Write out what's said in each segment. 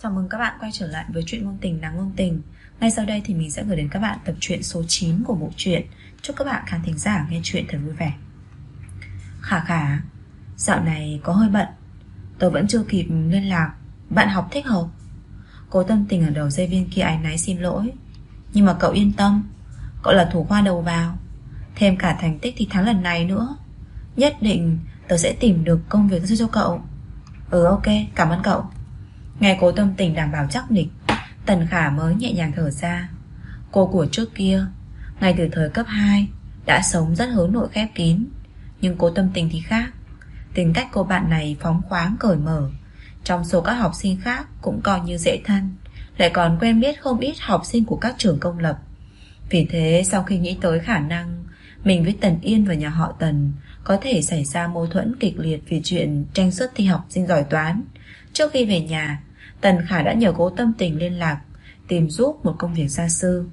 Chào mừng các bạn quay trở lại với truyện ngôn tình đáng ngôn tình. Ngay sau đây thì mình sẽ gửi đến các bạn tập truyện số 9 của bộ truyện. Chúc các bạn khán thính giả nghe truyện thật vui vẻ. Khả khả, dạo này có hơi bận, tớ vẫn chưa kịp liên lạc. Bạn học thích hợp. Cố Tâm Tình ở đầu dây bên kia áy náy xin lỗi. Nhưng mà cậu yên tâm, cậu là thủ khoa đầu vào, thêm cả thành tích thì thắng lần này nữa. Nhất định tớ sẽ tìm được công việc cho cậu. Ok, cảm ơn cậu. Nghe Cố Tâm Tình đảm bảo chắc nịch, Tần Khả mới nhẹ nhàng thở ra. Cô của trước kia, ngay từ thời cấp 2 đã sống rất hướng nội khép kín. Nhưng Cố Tâm Tình thì khác. Tính cách cô bạn này phóng khoáng cởi mở, trong số các học sinh khác cũng coi như dễ thân, lại còn quen biết không ít học sinh của các trường công lập. Vì thế sau khi nghĩ tới khả năng mình với Tần Yên và nhà họ Tần có thể xảy ra mâu thuẫn kịch liệt vì chuyện tranh suất thi học sinh giỏi toán, trước khi về nhà, Tần Khả đã nhờ Cố Tâm Tình liên lạc tìm giúp một công việc gia sư.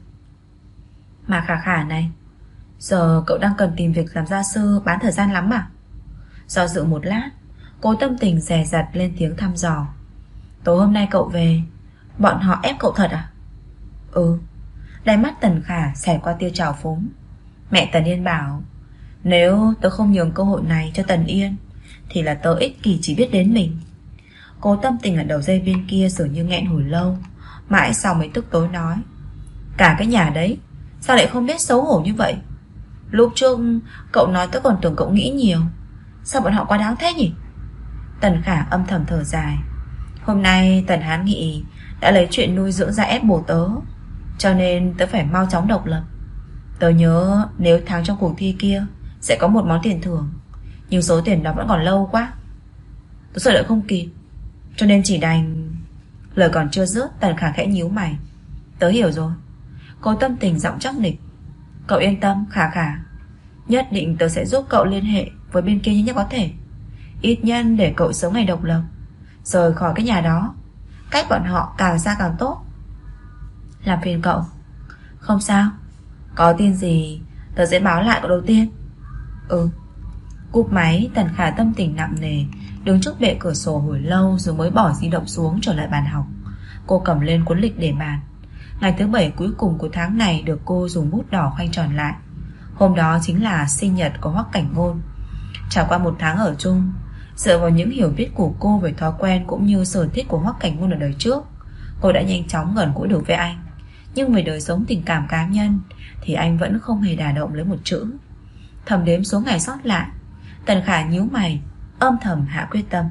Mà Khả Khả này, giờ cậu đang cần tìm việc làm gia sư bán thời gian lắm à? Do dự một lát, Cố Tâm Tình dè dặt lên tiếng thăm dò. Tối hôm nay cậu về, bọn họ ép cậu thật à? Đáy mắt Tần Khả xẹt qua tia trào phúng. Mẹ Tần Yên bảo, nếu tớ không nhường cơ hội này cho Tần Yên thì là tớ ích kỷ chỉ biết đến mình. Cố Tâm Tình ở đầu dây bên kia dường như nghẹn hồi lâu, mãi sau mới tức tối nói, cả cái nhà đấy sao lại không biết xấu hổ như vậy? Lúc trước cậu nói tớ còn tưởng cậu nghĩ nhiều, sao bọn họ quá đáng thế nhỉ? Tần Khả âm thầm thở dài. Hôm nay Tần Hán Nghị đã lấy chuyện nuôi dưỡng ra ép bổ tớ, cho nên tớ phải mau chóng độc lập. Tớ nhớ nếu thắng trong cuộc thi kia sẽ có một món tiền thưởng, nhưng số tiền đó vẫn còn lâu quá, tớ sợ đợi không kịp, cho nên chỉ đành... Lời còn chưa dứt, Tần Khả khẽ nhíu mày. Tớ hiểu rồi. Cố Tâm Tình giọng chắc nịch. Cậu yên tâm Khả Khả, nhất định tớ sẽ giúp cậu liên hệ với bên kia nhanh nhất có thể, ít nhân để cậu sớm ngày độc lập, rời khỏi cái nhà đó, cách bọn họ càng xa càng tốt. Làm phiền cậu. Không sao, có tin gì tớ sẽ báo lại cậu đầu tiên. Cúp máy, Tần Khả tâm tình nặng nề đứng trước bệ cửa sổ hồi lâu rồi mới bỏ di động xuống trở lại bàn học. Cô cầm lên cuốn lịch để bàn. Ngày thứ 7 cuối cùng của tháng này được cô dùng bút đỏ khoanh tròn lại. Hôm đó chính là sinh nhật của Hoắc Cảnh Ngôn. Trải qua một tháng ở chung, dựa vào những hiểu biết của cô về thói quen cũng như sở thích của Hoắc Cảnh Ngôn ở đời trước, cô đã nhanh chóng gần gũi được với anh. Nhưng về đời sống tình cảm cá nhân thì anh vẫn không hề đả động lấy một chữ. Thầm đếm số ngày sót lại, Tần Khả nhíu mày, âm thầm hạ quyết tâm.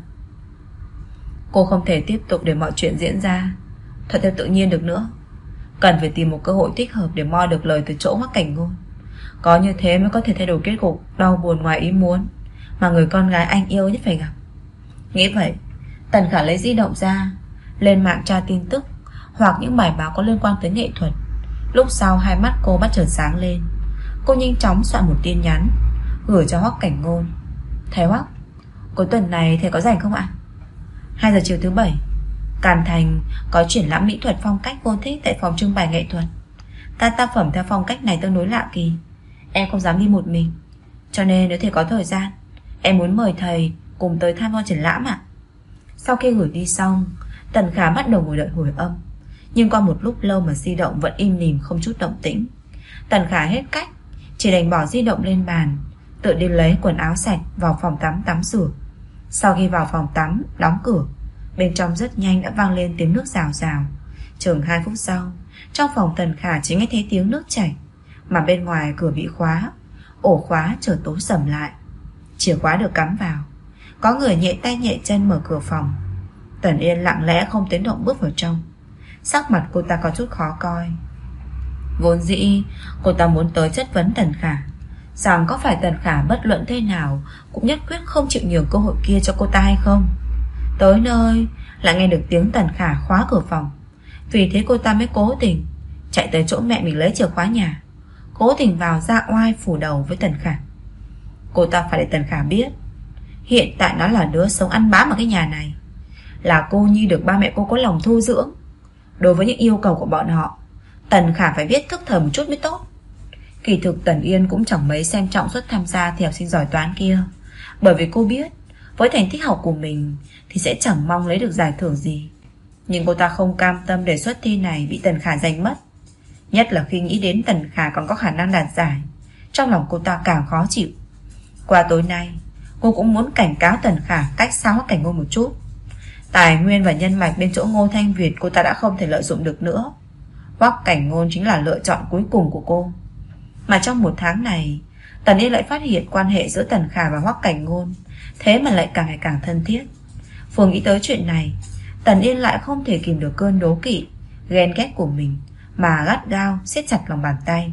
Cô không thể tiếp tục để mọi chuyện diễn ra thuận theo tự nhiên được nữa. Cần phải tìm một cơ hội thích hợp để moi được lời từ chỗ Hoắc Cảnh Ngôn. Có như thế mới có thể thay đổi kết cục đau buồn ngoài ý muốn mà người con gái anh yêu nhất phải gặp. Nghĩ vậy, Tần Khả lấy di động ra, lên mạng tra tin tức hoặc những bài báo có liên quan tới nghệ thuật. Lúc sau hai mắt cô bắt chợt sáng lên. Cô nhanh chóng soạn một tin nhắn gửi cho Hoắc Cảnh Ngôn. Thầy Hoắc, cuối tuần này thầy có rảnh không ạ? 2 giờ chiều thứ 7, Càn Thành có triển lãm mỹ thuật phong cách cô thích tại phòng trưng bày nghệ thuật. Các tác phẩm theo phong cách này tương đối lạ kỳ. Em không dám đi một mình, cho nên nếu thầy có thời gian, em muốn mời thầy cùng tới tham quan triển lãm ạ. Sau khi gửi đi xong, Tần Khả bắt đầu ngồi đợi hồi âm. Nhưng qua một lúc lâu mà di động vẫn im lìm không chút động tĩnh. Tần Khả hết cách, chỉ đành bỏ di động lên bàn, tự đi lấy quần áo sạch vào phòng tắm tắm rửa. Sau khi vào phòng tắm, đóng cửa, bên trong rất nhanh đã vang lên tiếng nước rào rào. Chừng 2 phút sau, trong phòng Tần Khả chỉ nghe thấy tiếng nước chảy, mà bên ngoài cửa bị khóa, ổ khóa chợt tối sầm lại. Chìa khóa được cắm vào. Có người nhẹ tay nhẹ chân mở cửa phòng. Tần Yên lặng lẽ không tiếng động bước vào trong. Sắc mặt cô ta có chút khó coi. Vốn dĩ cô ta muốn tới chất vấn Tần Khả rằng có phải Tần Khả bất luận thế nào cũng nhất quyết không chịu nhường cơ hội kia cho cô ta hay không. Tới nơi lại nghe được tiếng Tần Khả khóa cửa phòng. Vì thế cô ta mới cố tình chạy tới chỗ mẹ mình lấy chìa khóa nhà, cố tình vào ra oai phủ đầu với Tần Khả. Cô ta phải để Tần Khả biết hiện tại nó là đứa sống ăn bám ở cái nhà này, là cô nhi được ba mẹ cô có lòng thu dưỡng. Đối với những yêu cầu của bọn họ, Tần Khả phải biết thức thời một chút mới tốt. Kỳ thực Tần Yên cũng chẳng mấy xem trọng suất tham gia thi học sinh giỏi toán kia, bởi vì cô biết với thành tích học của mình thì sẽ chẳng mong lấy được giải thưởng gì. Nhưng cô ta không cam tâm để suất thi này bị Tần Khả giành mất. Nhất là khi nghĩ đến Tần Khả còn có khả năng đạt giải, trong lòng cô ta càng khó chịu. Qua tối nay, cô cũng muốn cảnh cáo Tần Khả cách xa Hoắc Cảnh Ngôn một chút. Tài nguyên và nhân mạch bên chỗ Ngô Thanh Việt cô ta đã không thể lợi dụng được nữa. Hoắc Cảnh Ngôn chính là lựa chọn cuối cùng của cô. Mà trong một tháng này, Tần Yên lại phát hiện quan hệ giữa Tần Khả và Hoắc Cảnh Ngôn thế mà lại càng ngày càng thân thiết. Vừa nghĩ tới chuyện này, Tần Yên lại không thể kìm được cơn đố kỵ, ghen ghét của mình, mà gắt gao siết chặt lòng bàn tay.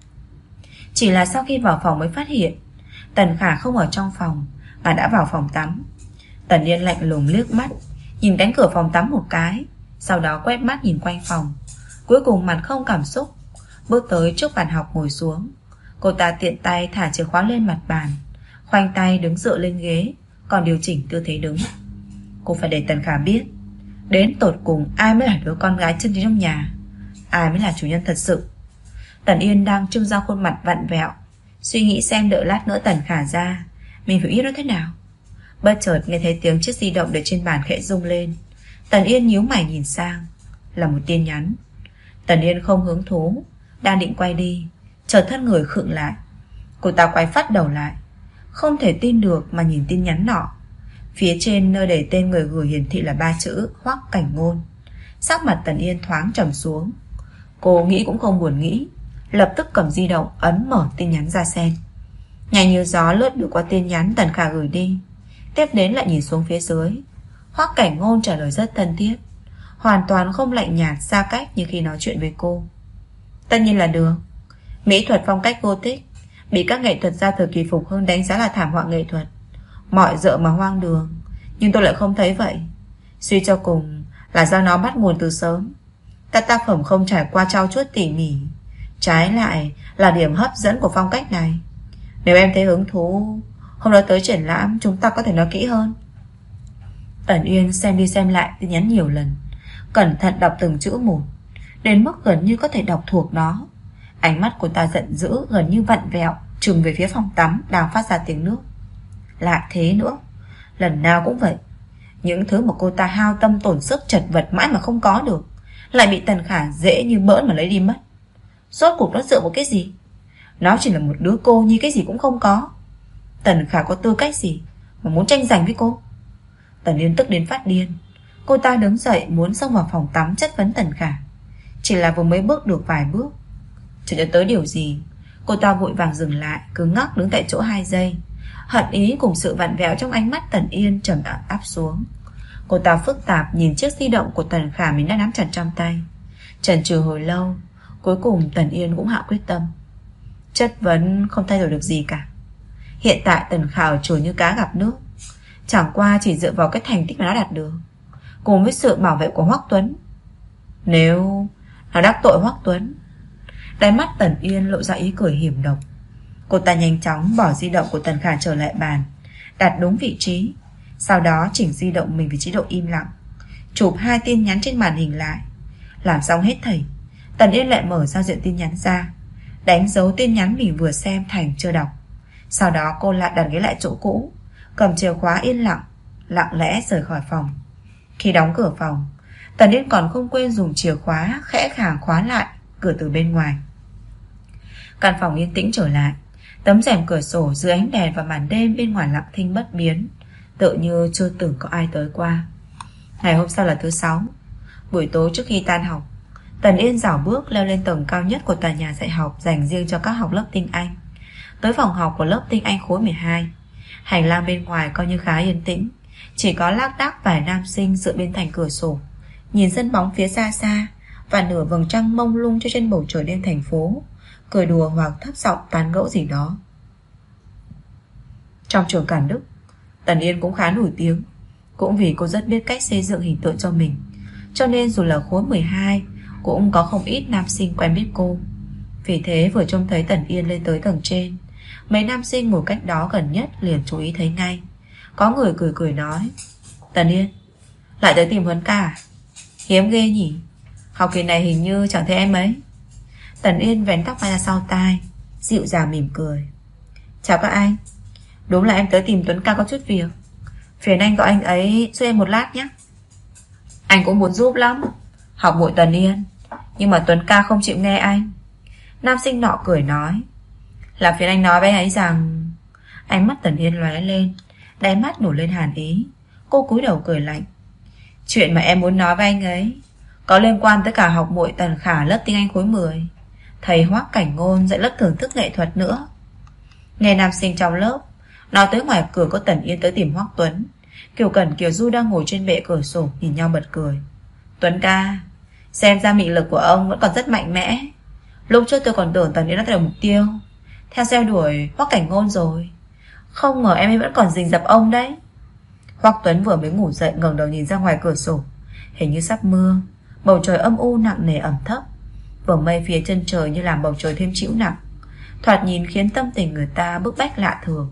Chỉ là sau khi vào phòng mới phát hiện Tần Khả không ở trong phòng mà đã vào phòng tắm. Tần Yên lạnh lùng liếc mắt nhìn cánh cửa phòng tắm một cái, sau đó quét mắt nhìn quanh phòng, cuối cùng mặt không cảm xúc bước tới trước bàn học ngồi xuống. Cô ta tiện tay thả chìa khóa lên mặt bàn, khoanh tay đứng dựa lên ghế, còn điều chỉnh tư thế đứng. Cô phải để Tần Khả biết đến tột cùng ai mới là đứa con gái chân chính trong nhà, ai mới là chủ nhân thật sự. Tần Yên đang trưng ra khuôn mặt vặn vẹo, suy nghĩ xem đợi lát nữa Tần Khả ra mình phải biết nó thế nào. Bất chợt nghe thấy tiếng chiếc di động để trên bàn khẽ rung lên. Tần Yên nhíu mày nhìn sang, là một tin nhắn. Tần Yên không hứng thú, đang định quay đi, chợt thân người khựng lại. Cô ta quay phát đầu lại, không thể tin được mà nhìn tin nhắn nọ. Phía trên nơi để tên người gửi hiển thị là 3 chữ Hoắc Cảnh Ngôn. Sắc mặt Tần Yên thoáng trầm xuống. Cô nghĩ cũng không buồn nghĩ, lập tức cầm di động ấn mở tin nhắn ra xem. Nhanh như gió lướt được qua tin nhắn Tần Khả gửi đi, tiếp đến lại nhìn xuống phía dưới. Hoắc Cảnh Ngôn trả lời rất thân thiết, hoàn toàn không lạnh nhạt xa cách như khi nói chuyện với cô. Tất nhiên là được. Mỹ thuật phong cách Gothic bị các nghệ thuật gia thời kỳ phục hưng đánh giá là thảm họa nghệ thuật, mọi dợ mà hoang đường. Nhưng tôi lại không thấy vậy. Suy cho cùng là do nó bắt nguồn từ sớm. Các tác phẩm không trải qua trau chuốt tỉ mỉ, trái lại là điểm hấp dẫn của phong cách này. Nếu em thấy hứng thú, hôm đó tới triển lãm chúng ta có thể nói kỹ hơn. Tần Yên xem đi xem lại tin nhắn nhiều lần, cẩn thận đọc từng chữ một, đến mức gần như có thể đọc thuộc nó. Ánh mắt của ta giận dữ, gần như vặn vẹo, trừng về phía phòng tắm đang phát ra tiếng nước. Lại thế nữa, lần nào cũng vậy. Những thứ mà cô ta hao tâm tổn sức chật vật mãi mà không có được, lại bị Tần Khả dễ như bỡn mà lấy đi mất. Rốt cuộc nó dựa vào cái gì? Nó chỉ là một đứa cô nhi, cái gì cũng không có. Tần Khả có tư cách gì mà muốn tranh giành với cô? Tần Yên tức đến phát điên. Cô ta đứng dậy muốn xông vào phòng tắm chất vấn Tần Khả. Chỉ là vừa mới bước được vài bước, chợt nhớ tới điều gì, cô ta vội vàng dừng lại, cứ ngắc đứng tại chỗ 2 giây. Hận ý cùng sự vặn vẹo trong ánh mắt Tần Yên trầm áp xuống. Cô ta phức tạp nhìn chiếc di động của Tần Khả mình đã nắm chặt trong tay. Chần chừ hồi lâu, cuối cùng Tần Yên cũng hạ quyết tâm. Chất vấn không thay đổi được gì cả. Hiện tại Tần Khả ở trồi như cá gặp nước, chẳng qua chỉ dựa vào cái thành tích mà nó đạt được, cùng với sự bảo vệ của Hoắc Tuấn. Nếu nó đắc tội Hoắc Tuấn, đáy mắt Tần Yên lộ ra ý cười hiểm độc. Cô ta nhanh chóng bỏ di động của Tần Khả trở lại bàn, đặt đúng vị trí, sau đó chỉnh di động mình về chế độ im lặng, chụp 2 tin nhắn trên màn hình lại. Làm xong hết thảy, Tần Yên lại mở giao diện tin nhắn ra, đánh dấu tin nhắn mình vừa xem thành chưa đọc. Sau đó cô lại đặt ghế lại chỗ cũ, cầm chìa khóa yên lặng, lặng lẽ rời khỏi phòng. Khi đóng cửa phòng, Tần Yên còn không quên dùng chìa khóa khẽ khàng khóa lại cửa từ bên ngoài. Căn phòng yên tĩnh trở lại. Tấm rèm cửa sổ dưới ánh đèn và màn đêm bên ngoài lặng thinh bất biến, tựa như chưa từng có ai tới qua. Ngày hôm sau là thứ 6. Buổi tối trước khi tan học, Tần Yên rảo bước leo lên tầng cao nhất của tòa nhà dạy học dành riêng cho các học lớp tiếng Anh, tới phòng học của lớp tiếng Anh khối 12. Hành lang bên ngoài coi như khá yên tĩnh, chỉ có lác đác vài nam sinh dựa bên thành cửa sổ, nhìn sân bóng phía xa xa và nửa vầng trăng mông lung cho trên bầu trời đêm thành phố, cười đùa hoặc thấp giọng tán gẫu gì đó. Trong trường Cản Đức, Tần Yên cũng khá nổi tiếng. Cũng vì cô rất biết cách xây dựng hình tượng cho mình, cho nên dù là khối 12 cũng có không ít nam sinh quen biết cô. Vì thế vừa trông thấy Tần Yên lên tới tầng trên, mấy nam sinh ngồi cách đó gần nhất liền chú ý thấy ngay. Có người cười cười nói: Tần Yên, lại tới tìm Huấn ca à? Hiếm ghê nhỉ, học kỳ này hình như chẳng thấy em ấy. Tần Yên vén tóc ra sau tai, dịu dàng mỉm cười: Chào các anh, đúng là em tới tìm Tuấn ca có chút việc, phiền anh gọi anh ấy giúp em một lát nhé. Anh cũng muốn giúp lắm, học muội Tần Yên, nhưng mà Tuấn ca không chịu nghe anh. Nam sinh nọ cười nói. Là phiền anh nói với anh ấy rằng... Ánh mắt Tần Yên lóe lên, đáy mắt nổi lên hàn ý. Cô cúi đầu cười lạnh. Chuyện mà em muốn nói với anh ấy có liên quan tới cả học muội Tần Khả lớp tiếng Anh khối 10, thầy Hoắc Cảnh Ngôn dạy lớp thưởng thức nghệ thuật nữa. Nghe nam sinh trong lớp nói tới ngoài cửa có Tần Yên tới tìm Hoắc Tuấn, Kiều Cẩn Kiều Du đang ngồi trên bệ cửa sổ nhìn nhau bật cười. Tuấn ca, xem ra mị lực của ông vẫn còn rất mạnh mẽ. Lúc trước tôi còn tưởng Tần Yên đã thay đổi mục tiêu, theo xeo đuổi Hoắc Cảnh Ngôn rồi, không ngờ em ấy vẫn còn rình rập ông đấy. Hoắc Tuấn vừa mới ngủ dậy ngẩng đầu nhìn ra ngoài cửa sổ. Hình như sắp mưa, bầu trời âm u nặng nề ẩm thấp, vầng mây phía chân trời như làm bầu trời thêm trĩu nặng, thoạt nhìn khiến tâm tình người ta bức bách lạ thường.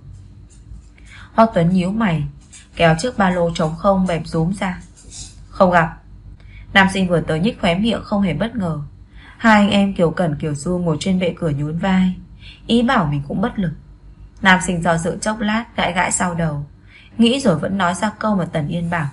Hoắc Tuấn nhíu mày, kéo chiếc ba lô trống không bẹp rúm ra. Không gặp. Nam sinh vừa tới nhích khóe miệng không hề bất ngờ. Hai anh em Kiều Cẩn Kiều Du ngồi trên bệ cửa nhún vai, ý bảo mình cũng bất lực. Nam sinh do dự chốc lát, gãi gãi sau đầu, nghĩ rồi vẫn nói ra câu mà Tần Yên bảo.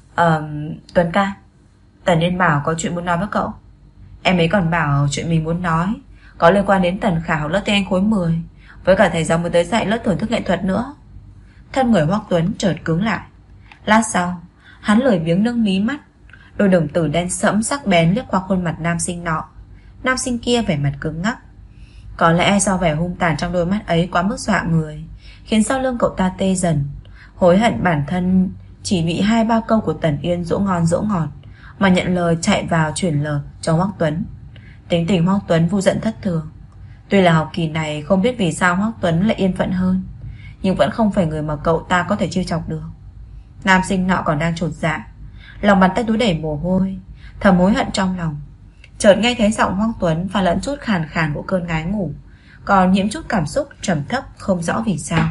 Tuấn ca, Tần Yên bảo có chuyện muốn nói với cậu. Em ấy còn bảo chuyện mình muốn nói có liên quan đến Tần Khả học lớp tiếng Anh khối 10, với cả thầy giáo mới tới dạy lớp thưởng thức nghệ thuật nữa. Thân người Hoắc Tuấn chợt cứng lại. Lát sau, hắn lười biếng nâng mí mắt, đôi đồng tử đen sẫm sắc bén liếc qua khuôn mặt nam sinh nọ. Nam sinh kia vẻ mặt cứng ngắc. Có lẽ do vẻ hung tàn trong đôi mắt ấy quá mức dọa người, khiến sau lưng cậu ta tê dần, hối hận bản thân chỉ bị 2-3 câu của Tần Yên dỗ ngon dỗ ngọt mà nhận lời chạy vào chuyển lời cho Hoắc Tuấn. Tính tình Hoắc Tuấn vô giận thất thường. Tuy là học kỳ này không biết vì sao Hoắc Tuấn lại yên phận hơn, nhưng vẫn không phải người mà cậu ta có thể trêu chọc được. Nam sinh nọ còn đang chột dạ, lòng bàn tay túi đầy mồ hôi, thầm hối hận trong lòng. Chợt nghe thấy giọng Hoắc Tuấn pha lẫn chút khàn khàn của cơn ngái ngủ, còn nhiễm chút cảm xúc trầm thấp không rõ vì sao.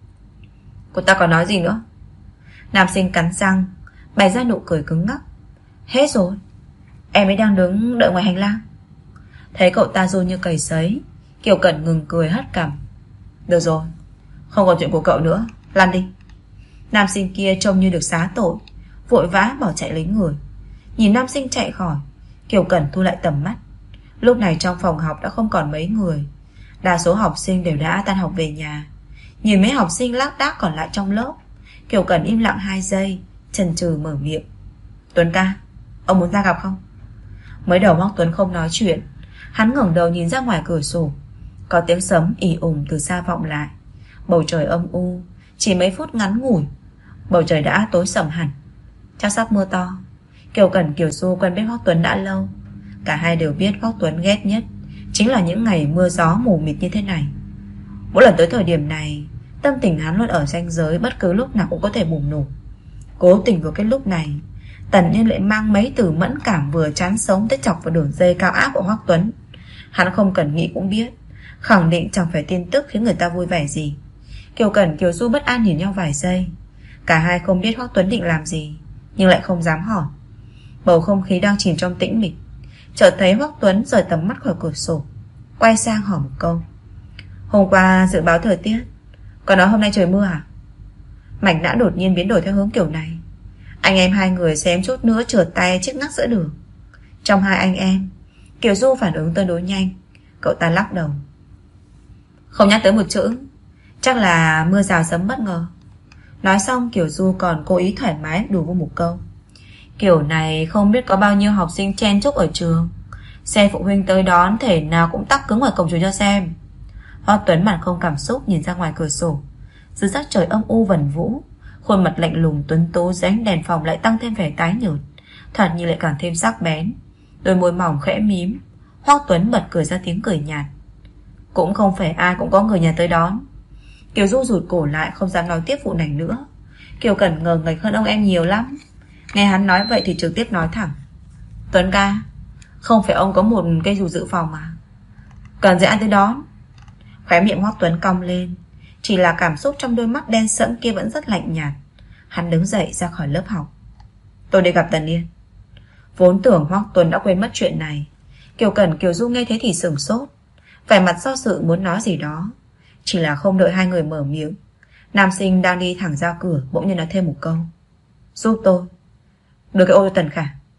Cô ta còn nói gì nữa? Nam sinh cắn răng, bày ra nụ cười cứng ngắc. Hết rồi, em ấy đang đứng đợi ngoài hành lang. Thấy cậu ta run như cầy sấy, Kiều Cẩn ngừng cười hất cằm. Được rồi, không còn chuyện của cậu nữa, lăn đi. Nam sinh kia trông như được xá tội, vội vã bỏ chạy lấy người. Nhìn nam sinh chạy khỏi, Kiều Cẩn thu lại tầm mắt. Lúc này trong phòng học đã không còn mấy người, đa số học sinh đều đã tan học về nhà. Nhìn mấy học sinh lác đác còn lại trong lớp, Kiều Cẩn im lặng 2 giây, chần chừ mở miệng. Tuấn ca, ông muốn ra gặp không? Mới đầu Hoắc Tuấn không nói chuyện, hắn ngẩng đầu nhìn ra ngoài cửa sổ. Có tiếng sấm ì ùng từ xa vọng lại. Bầu trời âm u, chỉ mấy phút ngắn ngủi bầu trời đã tối sầm hẳn. Chắc sắp mưa to. Kiều Cẩn Kiều Du quen biết Hoắc Tuấn đã lâu. Cả hai đều biết Hoắc Tuấn ghét nhất chính là những ngày mưa gió mù mịt như thế này. Mỗi lần tới thời điểm này, tâm tình hắn luôn ở ranh giới, bất cứ lúc nào cũng có thể bùng nổ. Cố tình vào cái lúc này, Tần Nhiên lại mang mấy từ mẫn cảm vừa chán sống tới chọc vào đường dây cao áp của Hoắc Tuấn. Hắn không cần nghĩ cũng biết, khẳng định chẳng phải tin tức khiến người ta vui vẻ gì. Kiều Cẩn Kiều Du bất an nhìn nhau vài giây. Cả hai không biết Hoắc Tuấn định làm gì, nhưng lại không dám hỏi. Bầu không khí đang chìm trong tĩnh mịch. Chợt thấy Hoắc Tuấn rời tầm mắt khỏi cửa sổ, quay sang hỏi một câu. Hôm qua dự báo thời tiết có nói hôm nay trời mưa à? Mảnh đã đột nhiên biến đổi theo hướng kiểu này. Anh em hai người xém chút nữa trượt tay chết ngắc giữa đường. Trong hai anh em, Kiều Du phản ứng tương đối nhanh. Cậu ta lắc đầu. Không nhắc tới một chữ, chắc là mưa rào sấm bất ngờ. Nói xong Kiều Du còn cố ý thoải mái đùa vô một câu. Kiểu này không biết có bao nhiêu học sinh chen chúc ở trường, xe phụ huynh tới đón thể nào cũng tắc cứng ngoài cổng trường cho xem. Hoắc Tuấn mặt không cảm xúc nhìn ra ngoài cửa sổ. Dưới sắc trời âm u vần vũ, khuôn mặt lạnh lùng tuấn tú dưới ánh đèn phòng lại tăng thêm vẻ tái nhợt, thoạt nhìn lại càng thêm sắc bén. Đôi môi mỏng khẽ mím. Hoắc Tuấn bật cười ra tiếng cười nhạt. Cũng không phải ai cũng có người nhà tới đón. Kiều Du rụt cổ lại, không dám nói tiếp vụ này nữa. Kiều Cẩn ngờ nghệch hơn ông em nhiều lắm. Nghe hắn nói vậy thì trực tiếp nói thẳng. Tuấn ca, không phải ông có một cây dù dự phòng à? Cần gì anh tới đón? Khóe miệng Hoắc Tuấn cong lên, chỉ là cảm xúc trong đôi mắt đen sẫm kia vẫn rất lạnh nhạt. Hắn đứng dậy ra khỏi lớp học. Tôi đi gặp Tần Yên. Vốn tưởng Hoắc Tuấn đã quên mất chuyện này. Kiều Cẩn Kiều Du nghe thế thì sửng sốt, vẻ mặt do dự muốn nói gì đó. Chỉ là không đợi hai người mở miệng, nam sinh đang đi thẳng ra cửa bỗng nhiên nói thêm một câu. Giúp tôi đưa cái ô cho Tần Khả.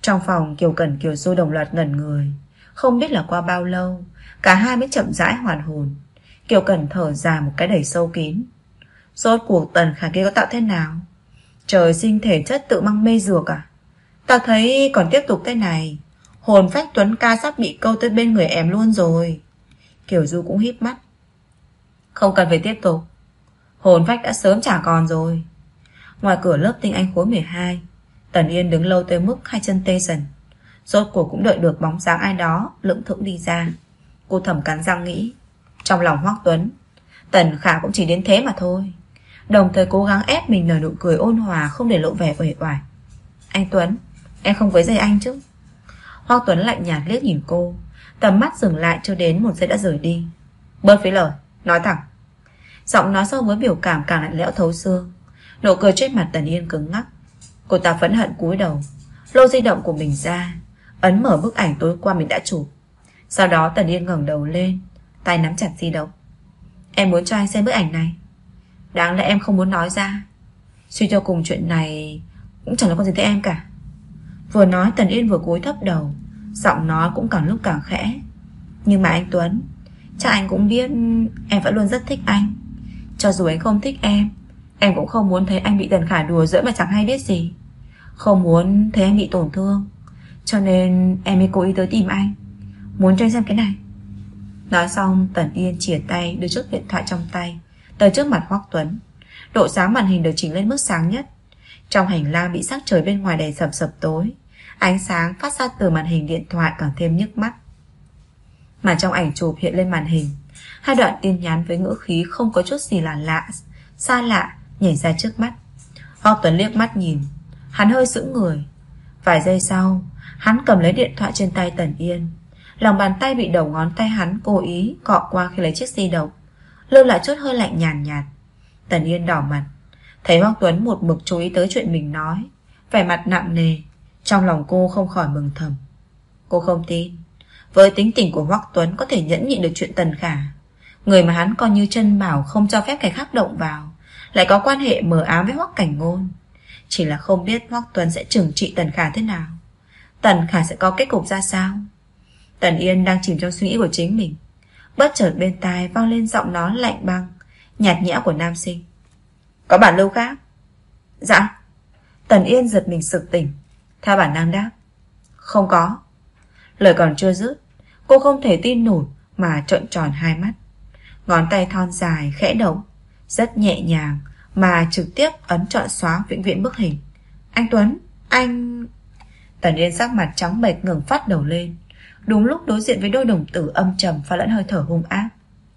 Trong phòng Kiều Cẩn Kiều Du đồng loạt ngẩn người. Không biết là qua bao lâu cả hai mới chậm rãi hoàn hồn. Kiều Cẩn thở dài một cái đầy sâu kín. Rốt cuộc Tần Khả kia có tạo thế nào? Trời sinh thể chất tự mang mê dược à? Ta thấy còn tiếp tục thế này, hồn phách Tuấn ca sắp bị câu tới bên người em luôn rồi. Kiều Du cũng híp mắt. Không cần phải tiếp tục, hồn phách đã sớm chả còn rồi. Ngoài cửa lớp tinh anh khối 12, Tần Yên đứng lâu tới mức hai chân tê dần. Rốt cuộc cũng đợi được bóng dáng ai đó lững thững đi ra. Cô thầm cắn răng nghĩ, trong lòng Hoắc Tuấn, Tần Khả cũng chỉ đến thế mà thôi. Đồng thời cố gắng ép mình nở nụ cười ôn hòa, không để lộ vẻ uể oải. Anh Tuấn, em không quấy rầy anh chứ? Hoắc Tuấn lạnh nhạt liếc nhìn cô, tầm mắt dừng lại cho đến một giây đã rời đi. Bớt phí lời, nói thẳng. Giọng nói so với biểu cảm càng lạnh lẽo thấu xương. Nụ cười trên mặt Tần Yên cứng ngắc. Cô ta phẫn hận cúi đầu, lôi di động của mình ra, ấn mở bức ảnh tối qua mình đã chụp. Sau đó Tần Yên ngẩng đầu lên, tay nắm chặt di động. Em muốn cho anh xem bức ảnh này. Đáng lẽ em không muốn nói ra. Suy cho cùng chuyện này cũng chẳng là con gì tới em cả. Vừa nói Tần Yên vừa cúi thấp đầu, giọng nói cũng càng lúc càng khẽ. Nhưng mà anh Tuấn, chắc anh cũng biết em vẫn luôn rất thích anh. Cho dù anh không thích em cũng không muốn thấy anh bị Tần Khả đùa giỡn mà chẳng hay biết gì. Không muốn thấy anh bị tổn thương, cho nên em mới cố ý tới tìm anh, muốn cho anh xem cái này. Nói xong Tần Yên chìa tay đưa chiếc điện thoại trong tay tới trước mặt Hoắc Tuấn. Độ sáng màn hình được chỉnh lên mức sáng nhất. Trong hành lang bị sắc trời bên ngoài đèn sập sập tối, ánh sáng phát ra từ màn hình điện thoại càng thêm nhức mắt. Mà trong ảnh chụp hiện lên màn hình, hai đoạn tin nhắn với ngữ khí không có chút gì là lạ, xa lạ nhảy ra trước mắt. Hoắc Tuấn liếc mắt nhìn, hắn hơi sững người. Vài giây sau, hắn cầm lấy điện thoại trên tay Tần Yên. Lòng bàn tay bị đầu ngón tay hắn cố ý cọ qua khi lấy chiếc di động, lưu lại chút hơi lạnh nhàn nhạt. Tần Yên đỏ mặt, thấy Hoắc Tuấn một mực chú ý tới chuyện mình nói, vẻ mặt nặng nề. Trong lòng cô không khỏi mừng thầm. Cô không tin với tính tình của Hoắc Tuấn có thể nhẫn nhịn được chuyện Tần Khả. Người mà hắn coi như chân bảo không cho phép kẻ khác động vào, lại có quan hệ mờ ám với Hoắc Cảnh Ngôn. Chỉ là không biết Hoắc Tuấn sẽ trừng trị Tần Khả thế nào, Tần Khả sẽ có kết cục ra sao. Tần Yên đang chìm trong suy nghĩ của chính mình, bất chợt bên tai vang lên giọng nói lạnh băng, nhạt nhẽo của nam sinh. Có bản lưu khác? Dạ. Tần Yên giật mình sực tỉnh, theo bản năng đáp. Không có. Lời còn chưa dứt, cô không thể tin nổi mà trợn tròn hai mắt. Ngón tay thon dài khẽ động, rất nhẹ nhàng mà trực tiếp ấn chọn xóa vĩnh viễn bức hình. Anh Tuấn, anh... Tần Yên sắc mặt trắng bệch ngẩng phát đầu lên, đúng lúc đối diện với đôi đồng tử âm trầm pha lẫn hơi thở hung ác.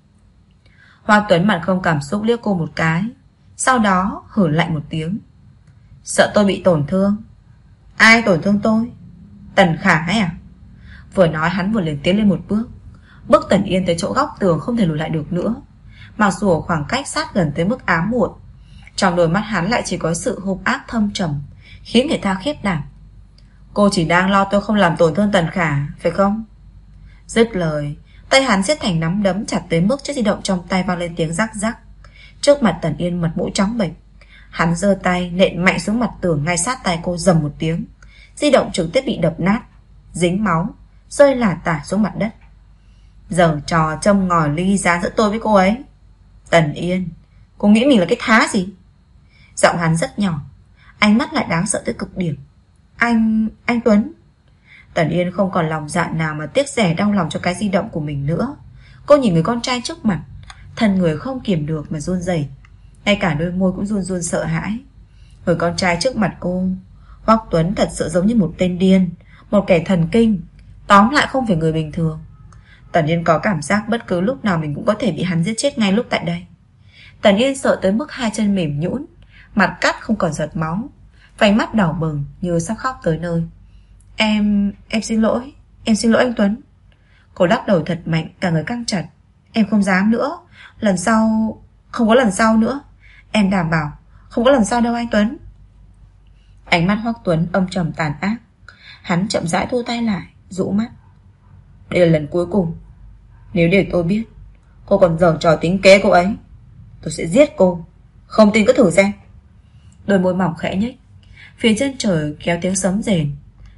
Hoa Tuấn mặt không cảm xúc liếc cô một cái, sau đó hử lạnh một tiếng. Sợ tôi bị tổn thương? Ai tổn thương tôi? Tần Khả ấy à? Vừa nói hắn vừa liền tiến lên một bước, bước Tần Yên tới chỗ góc tường không thể lùi lại được nữa. Mặc dù khoảng cách sát gần tới mức ám muội, trong đôi mắt hắn lại chỉ có sự hung ác thâm trầm, khiến người ta khiếp đảm. Cô chỉ đang lo tôi không làm tổn thương Tần Khả, phải không? Dứt lời, tay hắn siết thành nắm đấm chặt tới mức chiếc di động trong tay vang lên tiếng rắc rắc. Trước mặt Tần Yên mặt mũi trắng bệch, hắn giơ tay nện mạnh xuống mặt tường ngay sát tay cô, rầm một tiếng. Di động trực tiếp bị đập nát, dính máu, rơi lả tả xuống mặt đất. Giở trò châm ngòi ly giá giữa tôi với cô ấy. Tần Yên, cô nghĩ mình là cái thá gì? Giọng hắn rất nhỏ, ánh mắt lại đáng sợ tới cực điểm. Anh Tuấn. Tần Yên không còn lòng dạ nào mà tiếc rẻ đau lòng cho cái di động của mình nữa. Cô nhìn người con trai trước mặt, thân người không kiềm được mà run rẩy, ngay cả đôi môi cũng run run sợ hãi. Người con trai trước mặt cô, Hoắc Tuấn thật sự giống như một tên điên, một kẻ thần kinh, tóm lại không phải người bình thường. Tần Yên có cảm giác bất cứ lúc nào mình cũng có thể bị hắn giết chết ngay lúc tại đây. Tần Yên sợ tới mức hai chân mềm nhũn, mặt cắt không còn giọt máu, vành mắt đỏ bừng như sắp khóc tới nơi. Em xin lỗi, em xin lỗi anh Tuấn. Cô lắc đầu thật mạnh, cả người căng chặt. Em không dám nữa, lần sau, không có lần sau nữa. Em đảm bảo, không có lần sau đâu anh Tuấn. Ánh mắt Hoắc Tuấn âm trầm tàn ác. Hắn chậm rãi thu tay lại, rũ mắt. Đây là lần cuối cùng. Nếu để tôi biết cô còn giở trò tính kế cô ấy, tôi sẽ giết cô. Không tin cứ thử xem. Đôi môi mỏng khẽ nhếch, phía chân trời kéo tiếng sấm rền.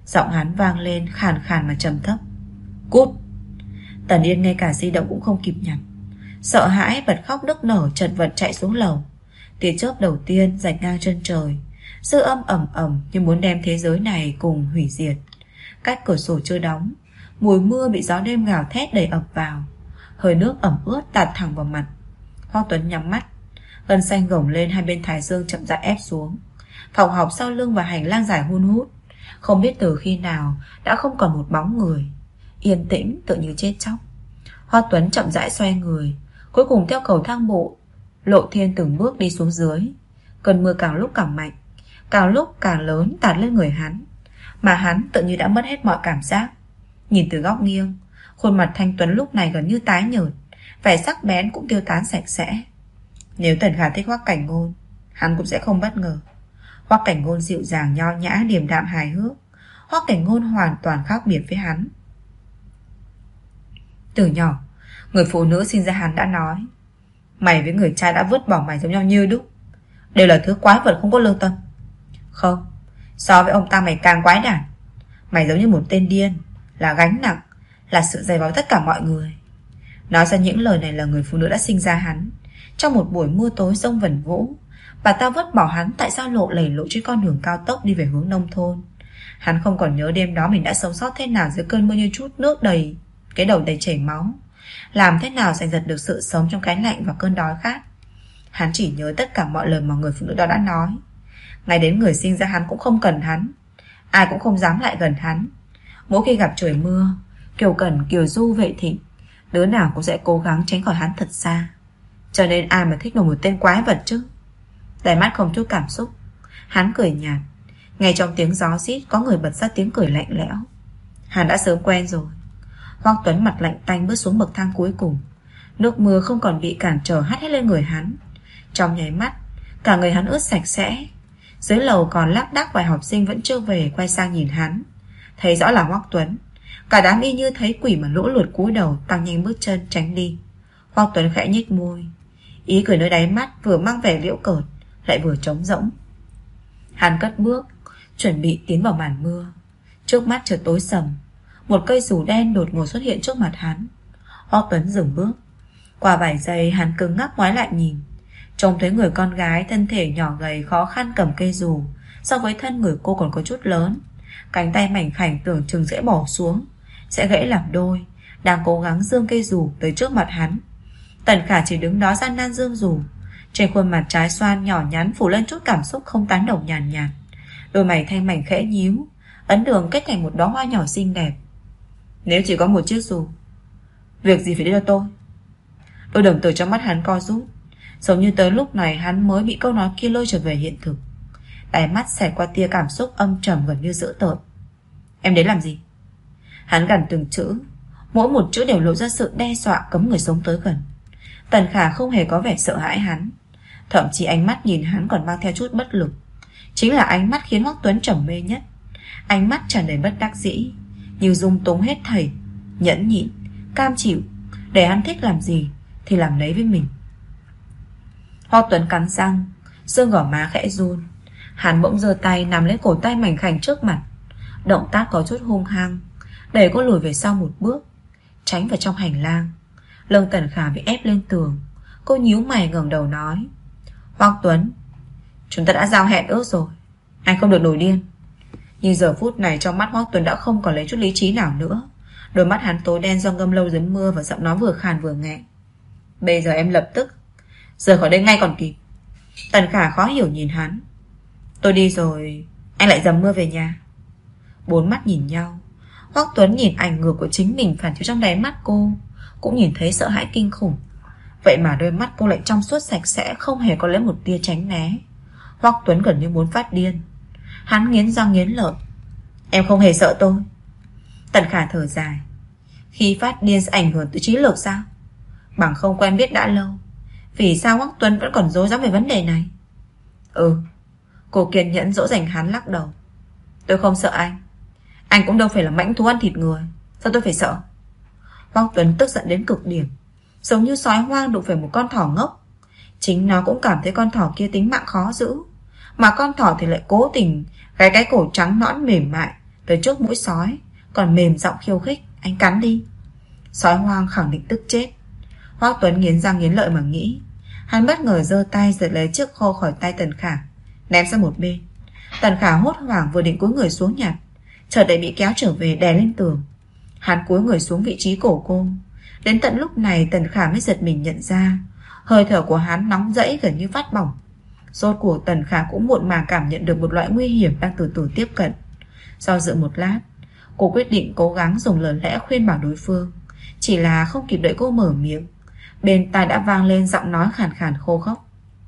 Giọng hắn vang lên khàn khàn mà trầm thấp. Cút. Tần Yên ngay cả di động cũng không kịp nhặt, sợ hãi bật khóc nức nở, chật vật chạy xuống lầu. Tia chớp đầu tiên rạch ngang chân trời, dư âm ầm ầm như muốn đem thế giới này cùng hủy diệt. Cách cửa sổ chưa đóng, mùi mưa bị gió đêm gào thét đẩy ập vào, hơi nước ẩm ướt tạt thẳng vào mặt. Hoắc Tuấn nhắm mắt, gân xanh gồng lên hai bên thái dương chậm rãi ép xuống. Phòng học sau lưng và hành lang dài hun hút, không biết từ khi nào đã không còn một bóng người, yên tĩnh tựa như chết chóc. Hoắc Tuấn chậm rãi xoay người, cuối cùng theo cầu thang bộ Lộ Thiên từng bước đi xuống dưới. Cơn mưa càng lúc càng mạnh, càng lúc càng lớn tạt lên người hắn, mà hắn tự như đã mất hết mọi cảm giác. Nhìn từ góc nghiêng, khuôn mặt thanh tuấn lúc này gần như tái nhợt, vẻ sắc bén cũng tiêu tán sạch sẽ. Nếu Tần Khả thích Hoắc Cảnh Ngôn, hắn cũng sẽ không bất ngờ. Hoắc Cảnh Ngôn dịu dàng nho nhã, điềm đạm hài hước. Hoắc Cảnh Ngôn hoàn toàn khác biệt với hắn. Từ nhỏ, người phụ nữ sinh ra hắn đã nói, mày với người cha đã vứt bỏ mày giống nhau như đúc, đều là thứ quái vật không có lương tâm. Không, so với ông ta mày càng quái đản. Mày giống như một tên điên, là gánh nặng, là sự dày vò tất cả mọi người. Nói ra những lời này là người phụ nữ đã sinh ra hắn. Trong một buổi mưa tối rông vần vũ, bà ta vứt bỏ hắn tại sao lộ lầy lộ trên con đường cao tốc đi về hướng nông thôn. Hắn không còn nhớ đêm đó mình đã sống sót thế nào dưới cơn mưa như chút nước đầy, cái đầu đầy chảy máu, làm thế nào giành giật được sự sống trong cái lạnh và cơn đói khát. Hắn chỉ nhớ tất cả mọi lời mà người phụ nữ đó đã nói. Ngay đến người sinh ra hắn cũng không cần hắn, ai cũng không dám lại gần hắn. Mỗi khi gặp trời mưa, Kiều Cẩn, Kiều Du, Vệ Thịnh, đứa nào cũng sẽ cố gắng tránh khỏi hắn thật xa. Cho nên ai mà thích nổi một tên quái vật chứ. Đáy mắt không chút cảm xúc, hắn cười nhạt. Ngay trong tiếng gió rít có người bật ra tiếng cười lạnh lẽo. Hắn đã sớm quen rồi. Hoắc Tuấn mặt lạnh tanh bước xuống bậc thang cuối cùng. Nước mưa không còn bị cản trở hắt hết lên người hắn. Trong nháy mắt, cả người hắn ướt sạch sẽ. Dưới lầu còn lác đác vài học sinh vẫn chưa về, quay sang nhìn hắn. Thấy rõ là Hoắc Tuấn. Cả đám y như thấy quỷ mà lũ lượt cúi đầu, tăng nhanh bước chân tránh đi. Hoắc Tuấn khẽ nhếch môi, ý cười nơi đáy mắt vừa mang vẻ giễu cợt, lại vừa trống rỗng. Hắn cất bước, chuẩn bị tiến vào màn mưa. Trước mắt chợt tối sầm, một cây dù đen đột ngột xuất hiện trước mặt hắn. Hoắc Tuấn dừng bước. Qua vài giây hắn cứng ngắc ngoái lại nhìn, trông thấy người con gái thân thể nhỏ gầy khó khăn cầm cây dù. So với thân người cô còn có chút lớn, cánh tay mảnh khảnh tưởng chừng dễ bỏ xuống, sẽ gãy làm đôi, đang cố gắng giương cây dù tới trước mặt hắn. Tần Khả chỉ đứng đó gian nan giương dù. Trên khuôn mặt trái xoan nhỏ nhắn phủ lên chút cảm xúc không tán đồng nhàn nhạt. Đôi mày thanh mảnh khẽ nhíu, ấn đường kết thành một đóa hoa nhỏ xinh đẹp. Nếu chỉ có một chiếc dù, việc gì phải đưa tôi? Đôi đồng tử trong mắt hắn co rút, giống như tới lúc này hắn mới bị câu nói kia lôi trở về hiện thực. Đáy mắt xẹt qua tia cảm xúc âm trầm gần như dữ tợn. Em đến làm gì? Hắn gằn từng chữ, mỗi một chữ đều lộ ra sự đe dọa cấm người sống tới gần. Tần Khả không hề có vẻ sợ hãi hắn, thậm chí ánh mắt nhìn hắn còn mang theo chút bất lực. Chính là ánh mắt khiến Hoắc Tuấn trầm mê nhất. Ánh mắt tràn đầy bất đắc dĩ, như dung túng hết thảy, nhẫn nhịn, cam chịu, để hắn thích làm gì thì làm lấy với mình. Hoắc Tuấn cắn răng, xương gò má khẽ run. Hắn bỗng giơ tay nắm lấy cổ tay mảnh khảnh trước mặt, động tác có chút hung hăng, đẩy cô lùi về sau một bước, tránh vào trong hành lang. Lưng Tần Khả bị ép lên tường. Cô nhíu mày ngẩng đầu nói, Hoắc Tuấn, chúng ta đã giao hẹn ước rồi, anh không được nổi điên. Nhưng giờ phút này trong mắt Hoắc Tuấn đã không còn lấy chút lý trí nào nữa. Đôi mắt hắn tối đen do ngâm lâu dưới mưa, và giọng nói vừa khàn vừa nghẹn. Bây giờ em lập tức rời khỏi đây ngay còn kịp. Tần Khả khó hiểu nhìn hắn. Tôi đi rồi anh lại dầm mưa về nhà? Bốn mắt nhìn nhau. Hoắc Tuấn nhìn ảnh ngược của chính mình phản chiếu trong đáy mắt cô, cũng nhìn thấy sợ hãi kinh khủng. Vậy mà đôi mắt cô lại trong suốt sạch sẽ, không hề có lấy một tia tránh né. Hoắc Tuấn gần như muốn phát điên. Hắn nghiến răng nghiến lợi. Em không hề sợ tôi. Tần Khả thở dài. Khi phát điên sẽ ảnh hưởng tới trí lực sao? Bằng không quen biết đã lâu, vì sao Hoắc Tuấn vẫn còn rối rắm về vấn đề này? Cô kiên nhẫn dỗ dành hắn lắc đầu. Tôi không sợ anh cũng đâu phải là mãnh thú ăn thịt người, sao tôi phải sợ? Hoắc Tuấn tức giận đến cực điểm, giống như sói hoang đụng phải một con thỏ ngốc. Chính nó cũng cảm thấy con thỏ kia tính mạng khó giữ, mà con thỏ thì lại cố tình gáy cái cổ trắng nõn mềm mại tới trước mũi sói, còn mềm giọng khiêu khích: Anh cắn đi. Sói hoang khẳng định tức chết. Hoắc Tuấn nghiến răng nghiến lợi mà nghĩ. Hắn bất ngờ giơ tay giật lấy chiếc khô khỏi tay Tần Khả, ném sang một bên. Tần Khả hốt hoảng vừa định cúi người xuống nhặt, chợt lại bị kéo trở về đè lên tường. Hắn cúi người xuống vị trí cổ cô. Đến tận lúc này Tần Khả mới giật mình nhận ra hơi thở của hắn nóng rẫy gần như phát bỏng. Rốt cuộc Tần Khả cũng muộn màng cảm nhận được một loại nguy hiểm đang từ từ tiếp cận. Do dự một lát, cô quyết định cố gắng dùng lời lẽ khuyên bảo đối phương. Chỉ là không kịp đợi cô mở miệng, bên tai đã vang lên giọng nói khàn khàn khô khốc: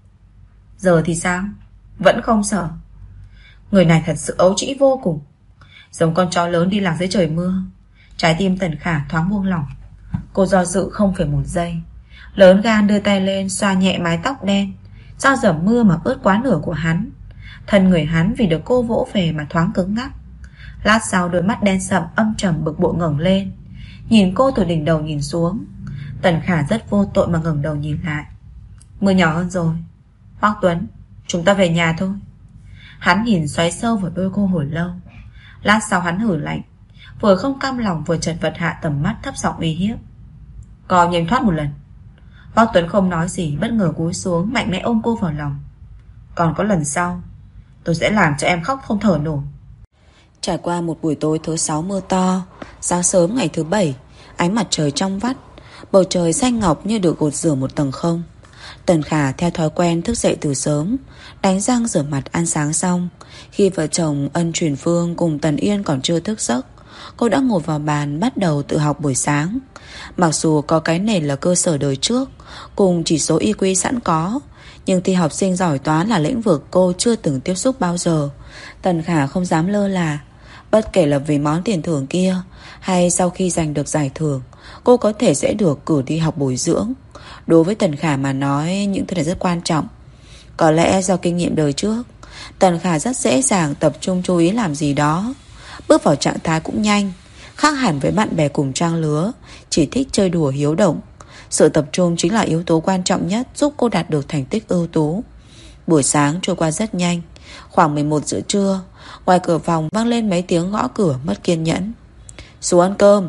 Giờ thì sao? Vẫn không sợ? Người này thật sự ấu trĩ vô cùng, giống con chó lớn đi lạc dưới trời mưa. Trái tim Tần Khả thoáng buông lỏng. Cô do dự không phải một giây, lớn gan đưa tay lên xoa nhẹ mái tóc đen do dầm mưa mà ướt quá nửa của hắn. Thân người hắn vì được cô vỗ về mà thoáng cứng ngắc. Lát sau đôi mắt đen sậm âm trầm bực bội ngẩng lên, nhìn cô từ đỉnh đầu nhìn xuống. Tần Khả rất vô tội mà ngẩng đầu nhìn lại. Mưa nhỏ hơn rồi. Hoắc Tuấn, chúng ta về nhà thôi. Hắn nhìn xoáy sâu vào đôi cô hồi lâu. Lát sau hắn hử lạnh, vừa không cam lòng vừa chật vật hạ tầm mắt thấp giọng uy hiếp: Coi nhanh thoát một lần. Hoắc Tuấn không nói gì, bất ngờ cúi xuống mạnh mẽ ôm cô vào lòng. Còn có lần sau, tôi sẽ làm cho em khóc không thở nổi. Trải qua một buổi tối thứ 6 mưa to, sáng sớm ngày thứ 7, ánh mặt trời trong vắt, bầu trời xanh ngọc như được gột rửa một tầng không. Tần Khả theo thói quen thức dậy từ sớm, đánh răng rửa mặt ăn sáng xong. Khi vợ chồng Ân Truyền Phương cùng Tần Yên còn chưa thức giấc, cô đã ngồi vào bàn bắt đầu tự học buổi sáng. Mặc dù có cái nền là cơ sở đời trước cùng chỉ số IQ sẵn có, nhưng thi học sinh giỏi toán là lĩnh vực cô chưa từng tiếp xúc bao giờ. Tần Khả không dám lơ là. Bất kể là vì món tiền thưởng kia hay sau khi giành được giải thưởng, cô có thể sẽ được cử đi học bồi dưỡng. Đối với Tần Khả mà nói, những thứ này rất quan trọng. Có lẽ do kinh nghiệm đời trước, Tần Khả rất dễ dàng tập trung chú ý làm gì đó, bước vào trạng thái cũng nhanh, khác hẳn với bạn bè cùng trang lứa, chỉ thích chơi đùa hiếu động. Sự tập trung chính là yếu tố quan trọng nhất giúp cô đạt được thành tích ưu tú. Buổi sáng trôi qua rất nhanh. Khoảng 11 giờ trưa, ngoài cửa phòng vang lên mấy tiếng gõ cửa mất kiên nhẫn. Xuống ăn cơm.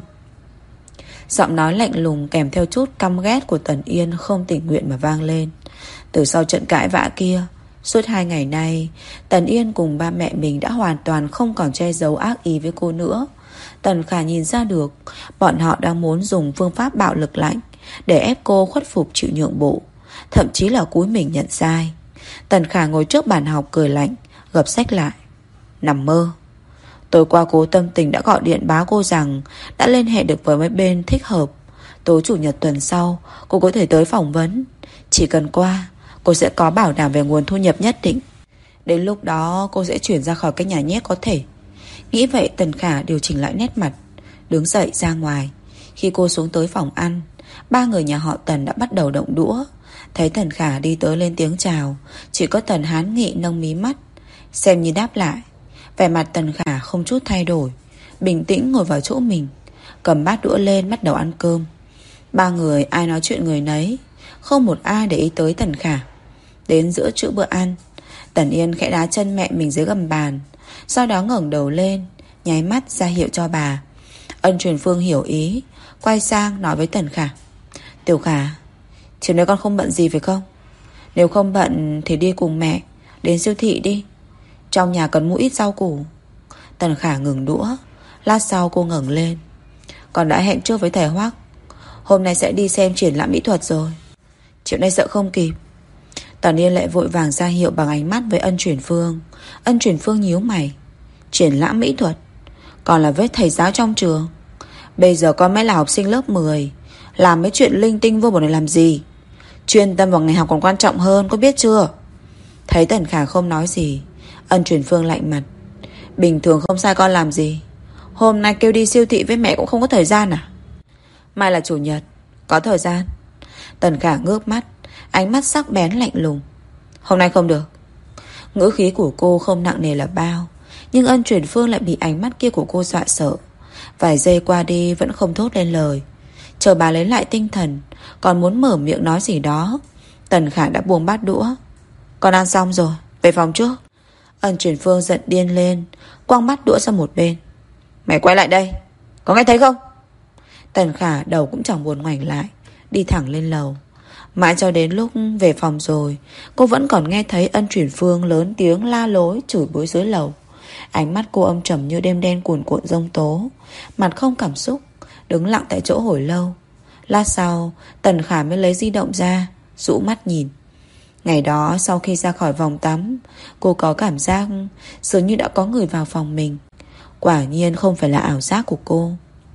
Giọng nói lạnh lùng kèm theo chút căm ghét của Tần Yên không tình nguyện mà vang lên. Từ sau trận cãi vã kia, suốt 2 ngày nay, Tần Yên cùng ba mẹ mình đã hoàn toàn không còn che giấu ác ý với cô nữa. Tần Khả nhìn ra được bọn họ đang muốn dùng phương pháp bạo lực lạnh để ép cô khuất phục chịu nhượng bộ, thậm chí là cúi mình nhận sai. Tần Khả ngồi trước bàn học cười lạnh, gập sách lại. Nằm mơ. Tối qua Cố Tâm Tình đã gọi điện báo cô rằng đã liên hệ được với mấy bên thích hợp. Tối chủ nhật tuần sau cô có thể tới phỏng vấn. Chỉ cần qua, cô sẽ có bảo đảm về nguồn thu nhập nhất định. Đến lúc đó cô sẽ chuyển ra khỏi cái nhà nhét có thể. Nghĩ vậy Tần Khả điều chỉnh lại nét mặt, đứng dậy ra ngoài. Khi cô xuống tới phòng ăn, ba người nhà họ Tần đã bắt đầu động đũa. Thấy Tần Khả đi tới lên tiếng chào, chỉ có Tần Hán Nghị nâng mí mắt, xem như đáp lại. Vẻ mặt Tần Khả không chút thay đổi, bình tĩnh ngồi vào chỗ mình, cầm bát đũa lên bắt đầu ăn cơm. Ba người ai nói chuyện người nấy, không một ai để ý tới Tần Khả. Đến giữa trưa bữa ăn, Tần Yên khẽ đá chân mẹ mình dưới gầm bàn, sau đó ngẩng đầu lên, nháy mắt ra hiệu cho bà. Ân Truyền Phương hiểu ý, quay sang nói với Tần Khả: Tiểu Khả, chiều nay con không bận gì phải không? Nếu không bận thì đi cùng mẹ đến siêu thị đi, trong nhà cần mua ít rau củ. Tần Khả ngừng đũa. Lát sau cô ngẩng lên. Con đã hẹn trước với thầy Hoắc, hôm nay sẽ đi xem triển lãm mỹ thuật rồi. Chiều nay sợ không kịp. Tần Yên lại vội vàng ra hiệu bằng ánh mắt với Ân Truyền Phương. Ân Truyền Phương nhíu mày. Triển lãm mỹ thuật? Còn là với thầy giáo trong trường. Bây giờ con mới là học sinh lớp 10, làm mấy chuyện linh tinh vô bổ này làm gì? Chuyên tâm vào ngày học còn quan trọng hơn, có biết chưa? Thấy Tần Khả không nói gì, Ân Truyền Phương lạnh mặt. Bình thường không sai con làm gì, hôm nay kêu đi siêu thị với mẹ cũng không có thời gian à? Mai là chủ nhật, có thời gian. Tần Khả ngước mắt, ánh mắt sắc bén lạnh lùng. Hôm nay không được. Ngữ khí của cô không nặng nề là bao, nhưng Ân Truyền Phương lại bị ánh mắt kia của cô dọa sợ. Vài giây qua đi vẫn không thốt lên lời. Chờ bà lấy lại tinh thần, còn muốn mở miệng nói gì đó, Tần Khả đã buông bát đũa. Con ăn xong rồi, về phòng trước. Ân Truyền Phương giận điên lên, quăng bát đũa sang một bên. Mày quay lại đây, có nghe thấy không? Tần Khả đầu cũng chẳng buồn ngoảnh lại, đi thẳng lên lầu. Mãi cho đến lúc về phòng rồi, cô vẫn còn nghe thấy Ân Chuyển Phương lớn tiếng la lối chửi bới dưới lầu. Ánh mắt cô âm trầm như đêm đen cuồn cuộn giông tố, mặt không cảm xúc, đứng lặng tại chỗ hồi lâu. Lát sau, Tần Khả mới lấy di động ra, rũ mắt nhìn. Ngày đó sau khi ra khỏi vòng tắm, cô có cảm giác dường như đã có người vào phòng mình. Quả nhiên không phải là ảo giác của cô.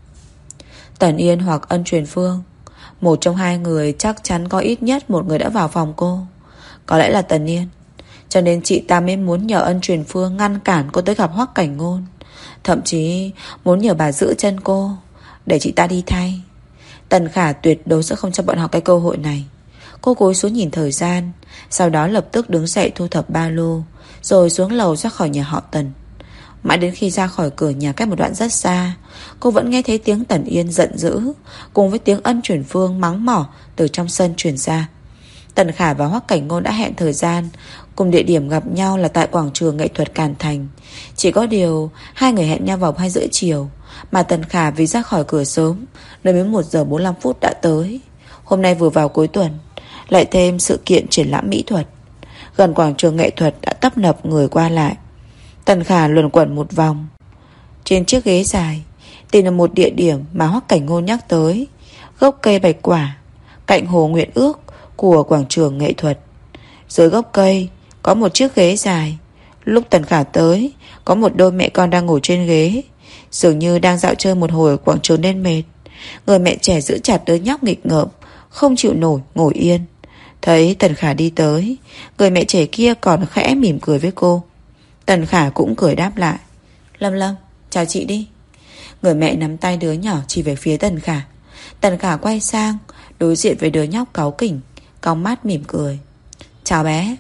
Tần Yên hoặc Ân Truyền Phương, một trong hai người chắc chắn có ít nhất một người đã vào phòng cô. Có lẽ là Tần Yên. Cho nên chị ta mới muốn nhờ Ân Truyền Phương ngăn cản cô tới gặp Hoắc Cảnh Ngôn. Thậm chí muốn nhờ bà giữ chân cô, để chị ta đi thay. Tần Khả tuyệt đối sẽ không cho bọn họ cái cơ hội này. Cô cúi xuống nhìn thời gian, sau đó lập tức đứng dậy thu thập ba lô, rồi xuống lầu ra khỏi nhà họ Tần. Mãi đến khi ra khỏi cửa nhà cách một đoạn rất xa, cô vẫn nghe thấy tiếng Tần Yên giận dữ cùng với tiếng Ân Chuyển Phương mắng mỏ từ trong sân truyền ra. Tần Khả và Hoắc Cảnh Ngôn đã hẹn thời gian cùng địa điểm gặp nhau là tại quảng trường nghệ thuật Càn Thành. Chỉ có điều hai người hẹn nhau vào 2:30 chiều, mà Tần Khả vì ra khỏi cửa sớm nên đến 1:45 đã tới. Hôm nay vừa vào cuối tuần, lại thêm sự kiện triển lãm mỹ thuật, gần quảng trường nghệ thuật đã tấp nập người qua lại. Tần Khả luẩn quẩn một vòng trên chiếc ghế dài, tìm được một địa điểm mà Hoắc Cảnh Ngôn nhắc tới, gốc cây bạch quả cạnh hồ Nguyện Ước của quảng trường nghệ thuật. Dưới gốc cây có một chiếc ghế dài. Lúc Tần Khả tới, có một đôi mẹ con đang ngồi trên ghế, dường như đang dạo chơi một hồi ở quảng trường nên mệt. Người mẹ trẻ giữ chặt đứa nhóc nghịch ngợm, không chịu nổi ngồi yên. Thấy Tần Khả đi tới, người mẹ trẻ kia còn khẽ mỉm cười với cô. Tần Khả cũng cười đáp lại. Lâm Lâm, chào chị đi. Người mẹ nắm tay đứa nhỏ chỉ về phía Tần Khả. Tần Khả quay sang, đối diện với đứa nhóc cáu kỉnh, cong mắt mỉm cười. Chào bé.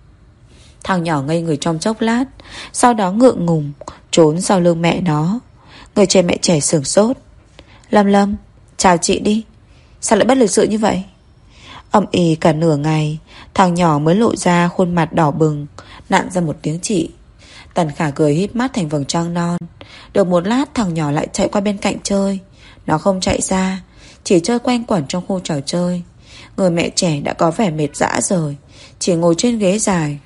Thằng nhỏ ngây người trong chốc lát, sau đó ngượng ngùng trốn sau lưng mẹ nó. Người trẻ mẹ trẻ sửng sốt. Lâm Lâm, chào chị đi. Sao lại bất lịch sự như vậy? Ầm ĩ cả nửa ngày, thằng nhỏ mới lộ ra khuôn mặt đỏ bừng, nặn ra một tiếng chị. Tần Khả cười híp mắt thành vầng trăng non. Được một lát thằng nhỏ lại chạy qua bên cạnh chơi. Nó không chạy ra, chỉ chơi quanh quẩn trong khu trò chơi. Người mẹ trẻ đã có vẻ mệt rã rời, chỉ ngồi trên ghế dài,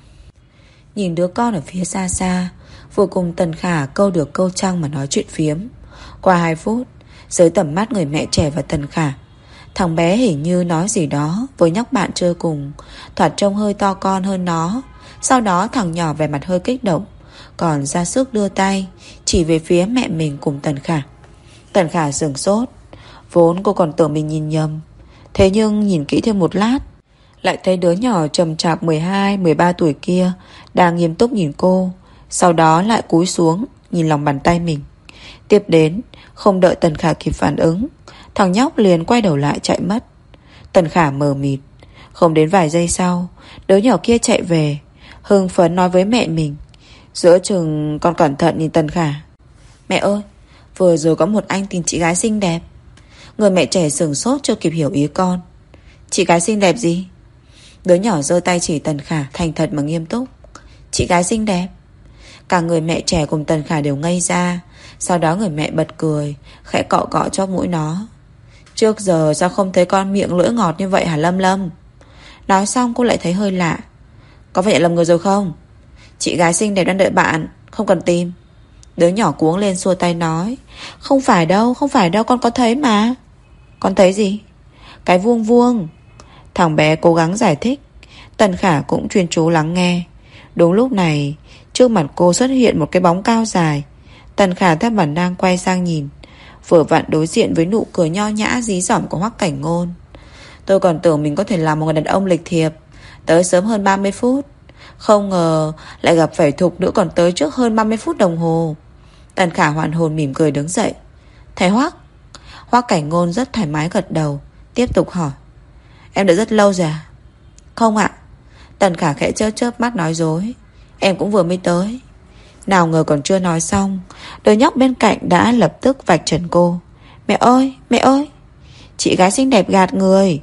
nhìn đứa con ở phía xa xa. Vừa cùng Tần Khả câu được câu trăng mà nói chuyện phiếm. Qua 2 phút, dưới tầm mắt người mẹ trẻ và Tần Khả, thằng bé hình như nói gì đó với nhóc bạn chơi cùng, thoạt trông hơi to con hơn nó. Sau đó thằng nhỏ vẻ mặt hơi kích động, còn ra sức đưa tay chỉ về phía mẹ mình cùng Tần Khả. Tần Khả sửng sốt. Vốn cô còn tưởng mình nhìn nhầm, thế nhưng nhìn kỹ thêm một lát, lại thấy đứa nhỏ chậm chạp 12-13 tuổi kia đang nghiêm túc nhìn cô. Sau đó lại cúi xuống nhìn lòng bàn tay mình. Tiếp đến, không đợi Tần Khả kịp phản ứng, thằng nhóc liền quay đầu lại chạy mất. Tần Khả mờ mịt. Không đến vài giây sau, đứa nhỏ kia chạy về, hưng phấn nói với mẹ mình. Giữa chừng con cẩn thận nhìn Tần Khả. Mẹ ơi, vừa rồi có một anh tìm chị gái xinh đẹp. Người mẹ trẻ sửng sốt chưa kịp hiểu ý con. Chị gái xinh đẹp gì? Đứa nhỏ giơ tay chỉ Tần Khả thành thật mà nghiêm túc. Chị gái xinh đẹp. Cả người mẹ trẻ cùng Tần Khả đều ngây ra. Sau đó người mẹ bật cười, khẽ cọ cọ chóp mũi nó. Trước giờ sao không thấy con miệng lưỡi ngọt như vậy hả Lâm Lâm? Nói xong cô lại thấy hơi lạ. Có phải nhận lầm người rồi không? Chị gái xinh đẹp đang đợi bạn, không cần tìm. Đứa nhỏ cuống lên xua tay nói. Không phải đâu, con có thấy mà. Con thấy gì? Cái vuông vuông. Thằng bé cố gắng giải thích. Tần Khả cũng chuyên chú lắng nghe. Đúng lúc này, trước mặt cô xuất hiện một cái bóng cao dài. Tần Khả theo bản năng quay sang nhìn, vừa vặn đối diện với nụ cười nho nhã dí dỏm của Hoắc Cảnh Ngôn. Tôi còn tưởng mình có thể làm một người đàn ông lịch thiệp, tới sớm hơn 30 phút. Không ngờ lại gặp phải thục nữ còn tới trước hơn 30 phút đồng hồ. Tần Khả hoàn hồn mỉm cười đứng dậy. Thầy Hoắc. Hoắc Cảnh Ngôn rất thoải mái gật đầu, tiếp tục hỏi. Em đợi rất lâu rồi à? Không ạ. Tần Khả khẽ chớp chớp mắt nói dối. Em cũng vừa mới tới. Nào ngờ còn chưa nói xong, đứa nhóc bên cạnh đã lập tức vạch trần cô. Mẹ ơi, mẹ ơi, chị gái xinh đẹp gạt người.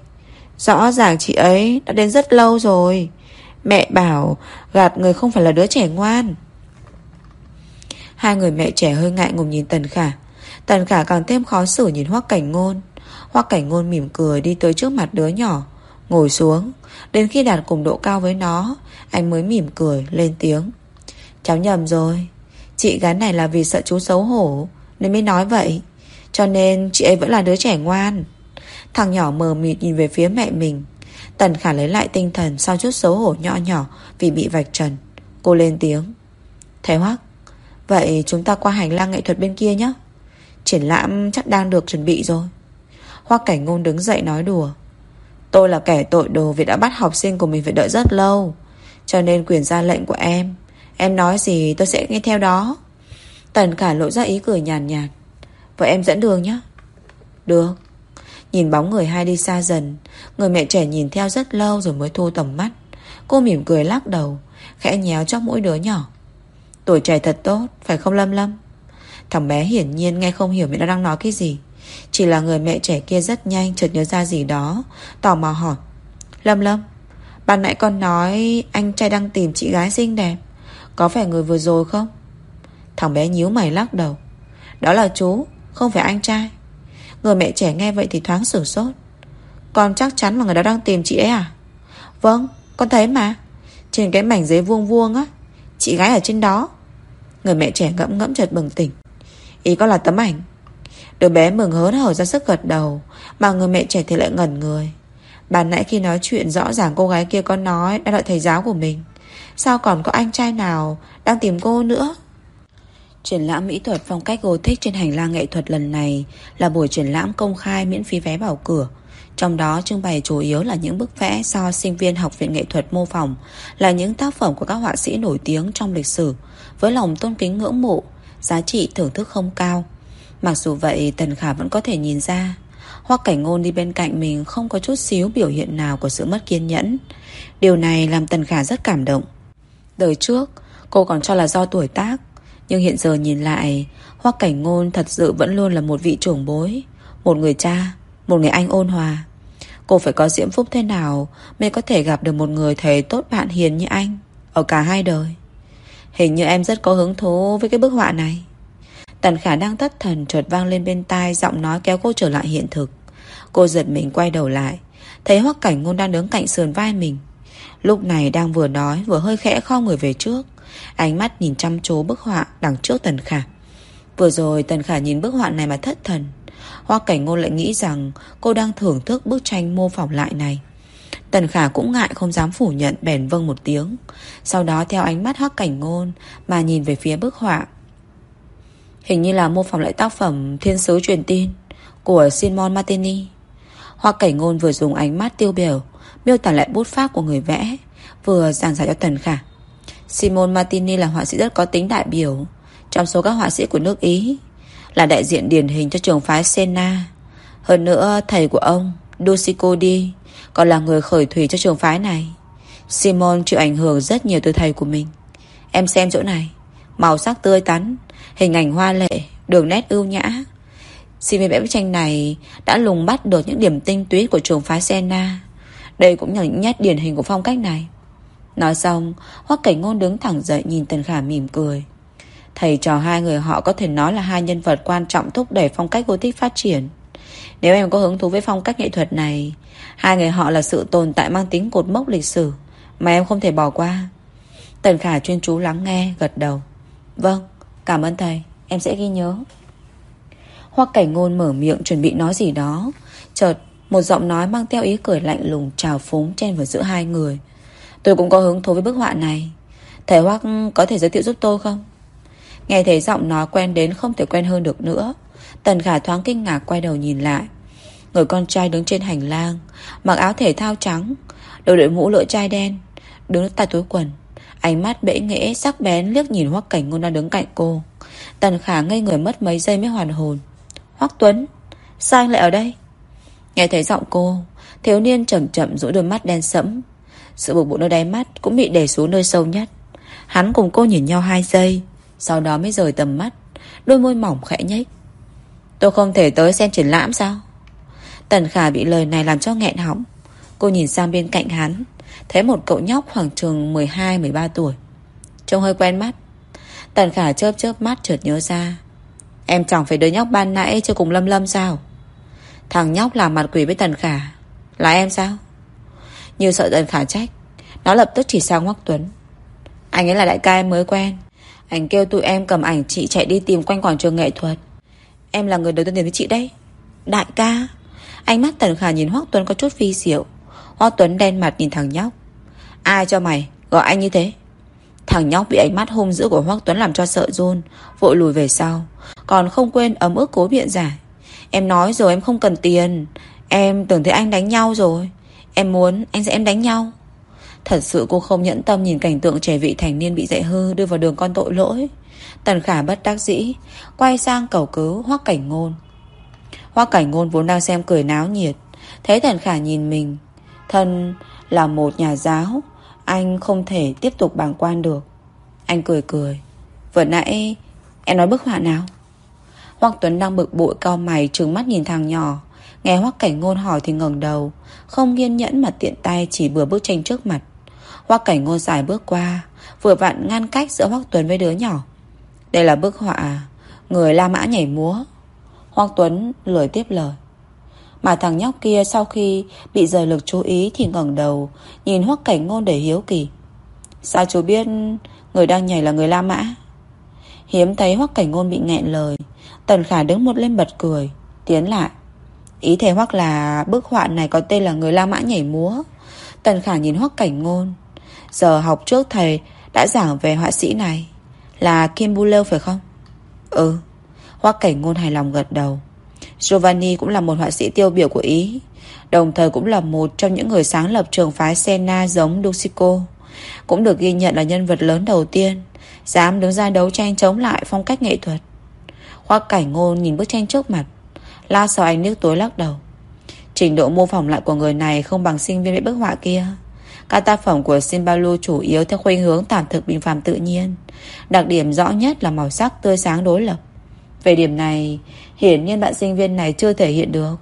Rõ ràng chị ấy đã đến rất lâu rồi. Mẹ bảo gạt người không phải là đứa trẻ ngoan. Hai người mẹ trẻ hơi ngại ngùng nhìn Tần Khả. Tần Khả càng thêm khó xử nhìn Hoắc Cảnh Ngôn. Hoắc Cảnh Ngôn mỉm cười đi tới trước mặt đứa nhỏ, ngồi xuống. Đến khi đạt cùng độ cao với nó, anh mới mỉm cười lên tiếng: cháu nhầm rồi. Chị gái này là vì sợ chú xấu hổ nên mới nói vậy. Cho nên chị ấy vẫn là đứa trẻ ngoan. Thằng nhỏ mờ mịt nhìn về phía mẹ mình. Tần Khả lấy lại tinh thần sau chút xấu hổ nhỏ nhỏ vì bị vạch trần. Cô lên tiếng: Thế Hoắc, vậy chúng ta qua hành lang nghệ thuật bên kia nhé. Triển lãm chắc đang được chuẩn bị rồi. Hoắc Cảnh Ngôn đứng dậy nói đùa: tôi là kẻ tội đồ vì đã bắt học sinh của mình phải đợi rất lâu, cho nên quyền ra lệnh của em nói gì tôi sẽ nghe theo đó. Tần Khả lộ ra ý cười nhàn nhạt. Vậy em dẫn đường nhé. Được. Nhìn bóng người hai đi xa dần, người mẹ trẻ nhìn theo rất lâu rồi mới thu tầm mắt. Cô mỉm cười lắc đầu, khẽ nhéo chóp mũi đứa nhỏ. Tuổi trẻ thật tốt, phải không Lâm Lâm? Thằng bé hiển nhiên nghe không hiểu mẹ nó đang nói cái gì. Chỉ là người mẹ trẻ kia rất nhanh chợt nhớ ra gì đó, tò mò hỏi: Lâm Lâm, ban nãy con nói anh trai đang tìm chị gái xinh đẹp, có phải người vừa rồi không? Thằng bé nhíu mày lắc đầu. Đó là chú, không phải anh trai. Người mẹ trẻ nghe vậy thì thoáng sửng sốt. Con chắc chắn là người đó đang tìm chị ấy à? Vâng, con thấy mà. Trên cái mảnh giấy vuông vuông á, chị gái ở trên đó. Người mẹ trẻ ngẫm ngẫm chợt bừng tỉnh. Ý con là tấm ảnh. Đứa bé mừng hớn hở ra sức gật đầu, mà người mẹ trẻ thì lại ngẩn người. Ban nãy khi nói chuyện rõ ràng cô gái kia có nói đang đợi thầy giáo của mình. Sao còn có anh trai nào đang tìm cô nữa? Triển lãm mỹ thuật phong cách Gothic trên hành lang nghệ thuật lần này là buổi triển lãm công khai miễn phí vé vào cửa. Trong đó trưng bày chủ yếu là những bức vẽ do sinh viên học viện nghệ thuật mô phỏng, là những tác phẩm của các họa sĩ nổi tiếng trong lịch sử, với lòng tôn kính ngưỡng mộ, giá trị thưởng thức không cao. Mặc dù vậy, Tần Khả vẫn có thể nhìn ra Hoắc Cảnh Ngôn đi bên cạnh mình không có chút xíu biểu hiện nào của sự mất kiên nhẫn. Điều này làm Tần Khả rất cảm động. Đời trước cô còn cho là do tuổi tác, nhưng hiện giờ nhìn lại, Hoắc Cảnh Ngôn thật sự vẫn luôn là một vị trưởng bối, một người cha, một người anh ôn hòa. Cô phải có diễm phúc thế nào mới có thể gặp được một người thầy tốt bạn hiền như anh ở cả hai đời. Hình như em rất có hứng thú với cái bức họa này. Tần Khả đang thất thần chợt vang lên bên tai giọng nói kéo cô trở lại hiện thực. Cô giật mình quay đầu lại, thấy Hoắc Cảnh Ngôn đang đứng cạnh sườn vai mình. Lúc này đang vừa nói vừa hơi khẽ khom người về trước, ánh mắt nhìn chăm chú bức họa đằng trước Tần Khả. Vừa rồi Tần Khả nhìn bức họa này mà thất thần. Hoắc Cảnh Ngôn lại nghĩ rằng cô đang thưởng thức bức tranh mô phỏng lại này. Tần Khả cũng ngại không dám phủ nhận, bèn vâng một tiếng. Sau đó theo ánh mắt Hoắc Cảnh Ngôn mà nhìn về phía bức họa. Hình như là mô phỏng lại tác phẩm Thiên sứ truyền tin của Simon Martini. Hoắc Cảnh Ngôn vừa dùng ánh mắt tiêu biểu miêu tả lại bút pháp của người vẽ, vừa giảng giải cho Tần Khả. Simon Martini là họa sĩ rất có tính đại biểu trong số các họa sĩ của nước Ý, là đại diện điển hình cho trường phái Siena. Hơn nữa thầy của ông Ducicodi còn là người khởi thủy cho trường phái này. Simon chịu ảnh hưởng rất nhiều từ thầy của mình. Em xem chỗ này, màu sắc tươi tắn, hình ảnh hoa lệ, đường nét ưu nhã. Simon vẽ bức tranh này đã lùng bắt được những điểm tinh túy của trường phái Siena. Đây cũng là những nét điển hình của phong cách này. Nói xong, Hoắc Cảnh Ngôn đứng thẳng dậy nhìn Tần Khả mỉm cười. Thầy trò hai người họ có thể nói là hai nhân vật quan trọng thúc đẩy phong cách Gothic phát triển. Nếu em có hứng thú với phong cách nghệ thuật này, hai người họ là sự tồn tại mang tính cột mốc lịch sử mà em không thể bỏ qua. Tần Khả chuyên chú lắng nghe, gật đầu. Vâng, cảm ơn thầy, em sẽ ghi nhớ. Hoắc Cảnh Ngôn mở miệng chuẩn bị nói gì đó, chợt một giọng nói mang theo ý cười lạnh lùng trào phúng chen vào giữa hai người. Tôi cũng có hứng thú với bức họa này, thầy Hoắc có thể giới thiệu giúp tôi không? Nghe thấy giọng nói quen đến không thể quen hơn được nữa, Tần Khả thoáng kinh ngạc quay đầu nhìn lại. Người con trai đứng trên hành lang, mặc áo thể thao trắng, đầu đội mũ lưỡi chai đen, đứng tay túi quần, ánh mắt bẽ nghễ sắc bén liếc nhìn Hoắc Cảnh Ngôn đang đứng cạnh cô. Tần Khả ngây người mất mấy giây mới hoàn hồn. Hoắc Tuấn, sao anh lại ở đây? Nghe thấy giọng cô, thiếu niên chậm chậm duỗi đôi mắt đen sẫm. Sự bực bội nơi đáy mắt cũng bị đè xuống nơi sâu nhất. Hắn cùng cô nhìn nhau 2 giây, sau đó mới rời tầm mắt, đôi môi mỏng khẽ nhếch. Tôi không thể tới xem triển lãm sao? Tần Khả bị lời này làm cho nghẹn họng. Cô nhìn sang bên cạnh hắn, thấy một cậu nhóc khoảng chừng 12-13 tuổi, trông hơi quen mắt. Tần Khả chớp chớp mắt chợt nhớ ra. Em chẳng phải đứa nhóc ban nãy chưa cùng Lâm Lâm sao? Thằng nhóc làm mặt quỷ với Tần Khả. Là em sao? Như sợ Tần Khả trách, nó lập tức chỉ sang Hoắc Tuấn. Anh ấy là đại ca em mới quen. Anh kêu tụi em cầm ảnh chị chạy đi tìm quanh quảng trường nghệ thuật. Em là người đầu tiên tìm với chị đấy. Đại ca? Ánh mắt Tần Khả nhìn Hoắc Tuấn có chút phi diệu. Hoắc Tuấn đen mặt nhìn thằng nhóc. Ai cho mày gọi anh như thế? Thằng nhóc bị ánh mắt hung dữ của Hoắc Tuấn làm cho sợ run, vội lùi về sau, còn không quên ấm ức cố biện giải. Em nói rồi em không cần tiền. Em tưởng thấy anh đánh nhau rồi. Em muốn anh sẽ em đánh nhau. Thật sự cô không nhẫn tâm nhìn cảnh tượng trẻ vị thành niên bị dạy hư đưa vào đường con tội lỗi. Tần Khả bất đắc dĩ quay sang cầu cứu Hoắc Cảnh Ngôn. Hoắc Cảnh Ngôn vốn đang xem cười náo nhiệt, thấy Tần Khả nhìn mình, thân là một nhà giáo, anh không thể tiếp tục bàng quan được. Anh cười cười. Vừa nãy em nói bức họa nào? Hoắc Tuấn đang bực bội cau mày trừng mắt nhìn thằng nhỏ. Nghe Hoắc Cảnh Ngôn hỏi thì ngẩng đầu, không kiên nhẫn mà tiện tay chỉ bừa bức tranh trước mặt. Hoắc Cảnh Ngôn xài bước qua, vừa vặn ngăn cách giữa Hoắc Tuấn với đứa nhỏ. Đây là bức họa người La Mã nhảy múa. Hoắc Tuấn lười tiếp lời. Mà thằng nhóc kia sau khi bị rời lực chú ý thì ngẩng đầu nhìn Hoắc Cảnh Ngôn để hiếu kỳ. Sao chú biết người đang nhảy là người La Mã? Hiếm thấy Hoắc Cảnh Ngôn bị nghẹn lời, Tần Khả đứng một lên bật cười, tiến lại. Ý thầy Hoắc là bức họa này có tên là người La Mã nhảy múa. Tần Khả nhìn Hoắc Cảnh Ngôn. Giờ học trước thầy đã giảng về họa sĩ này, là Kim Bulleux phải không? Ừ. Hoắc Cảnh Ngôn hài lòng gật đầu. Giovanni cũng là một họa sĩ tiêu biểu của Ý, đồng thời cũng là một trong những người sáng lập trường phái Siena giống Dusico, cũng được ghi nhận là nhân vật lớn đầu tiên dám đứng ra đấu tranh chống lại phong cách nghệ thuật. Hoắc Cảnh Ngôn nhìn bức tranh trước mặt, la sau ánh nước tối lắc đầu. Trình độ mô phỏng lại của người này không bằng sinh viên với bức họa kia. Các tác phẩm của Cimballo chủ yếu theo khuynh hướng tạm thực bình phàm tự nhiên. Đặc điểm rõ nhất là màu sắc tươi sáng đối lập. Về điểm này, hiển nhiên bạn sinh viên này chưa thể hiện được.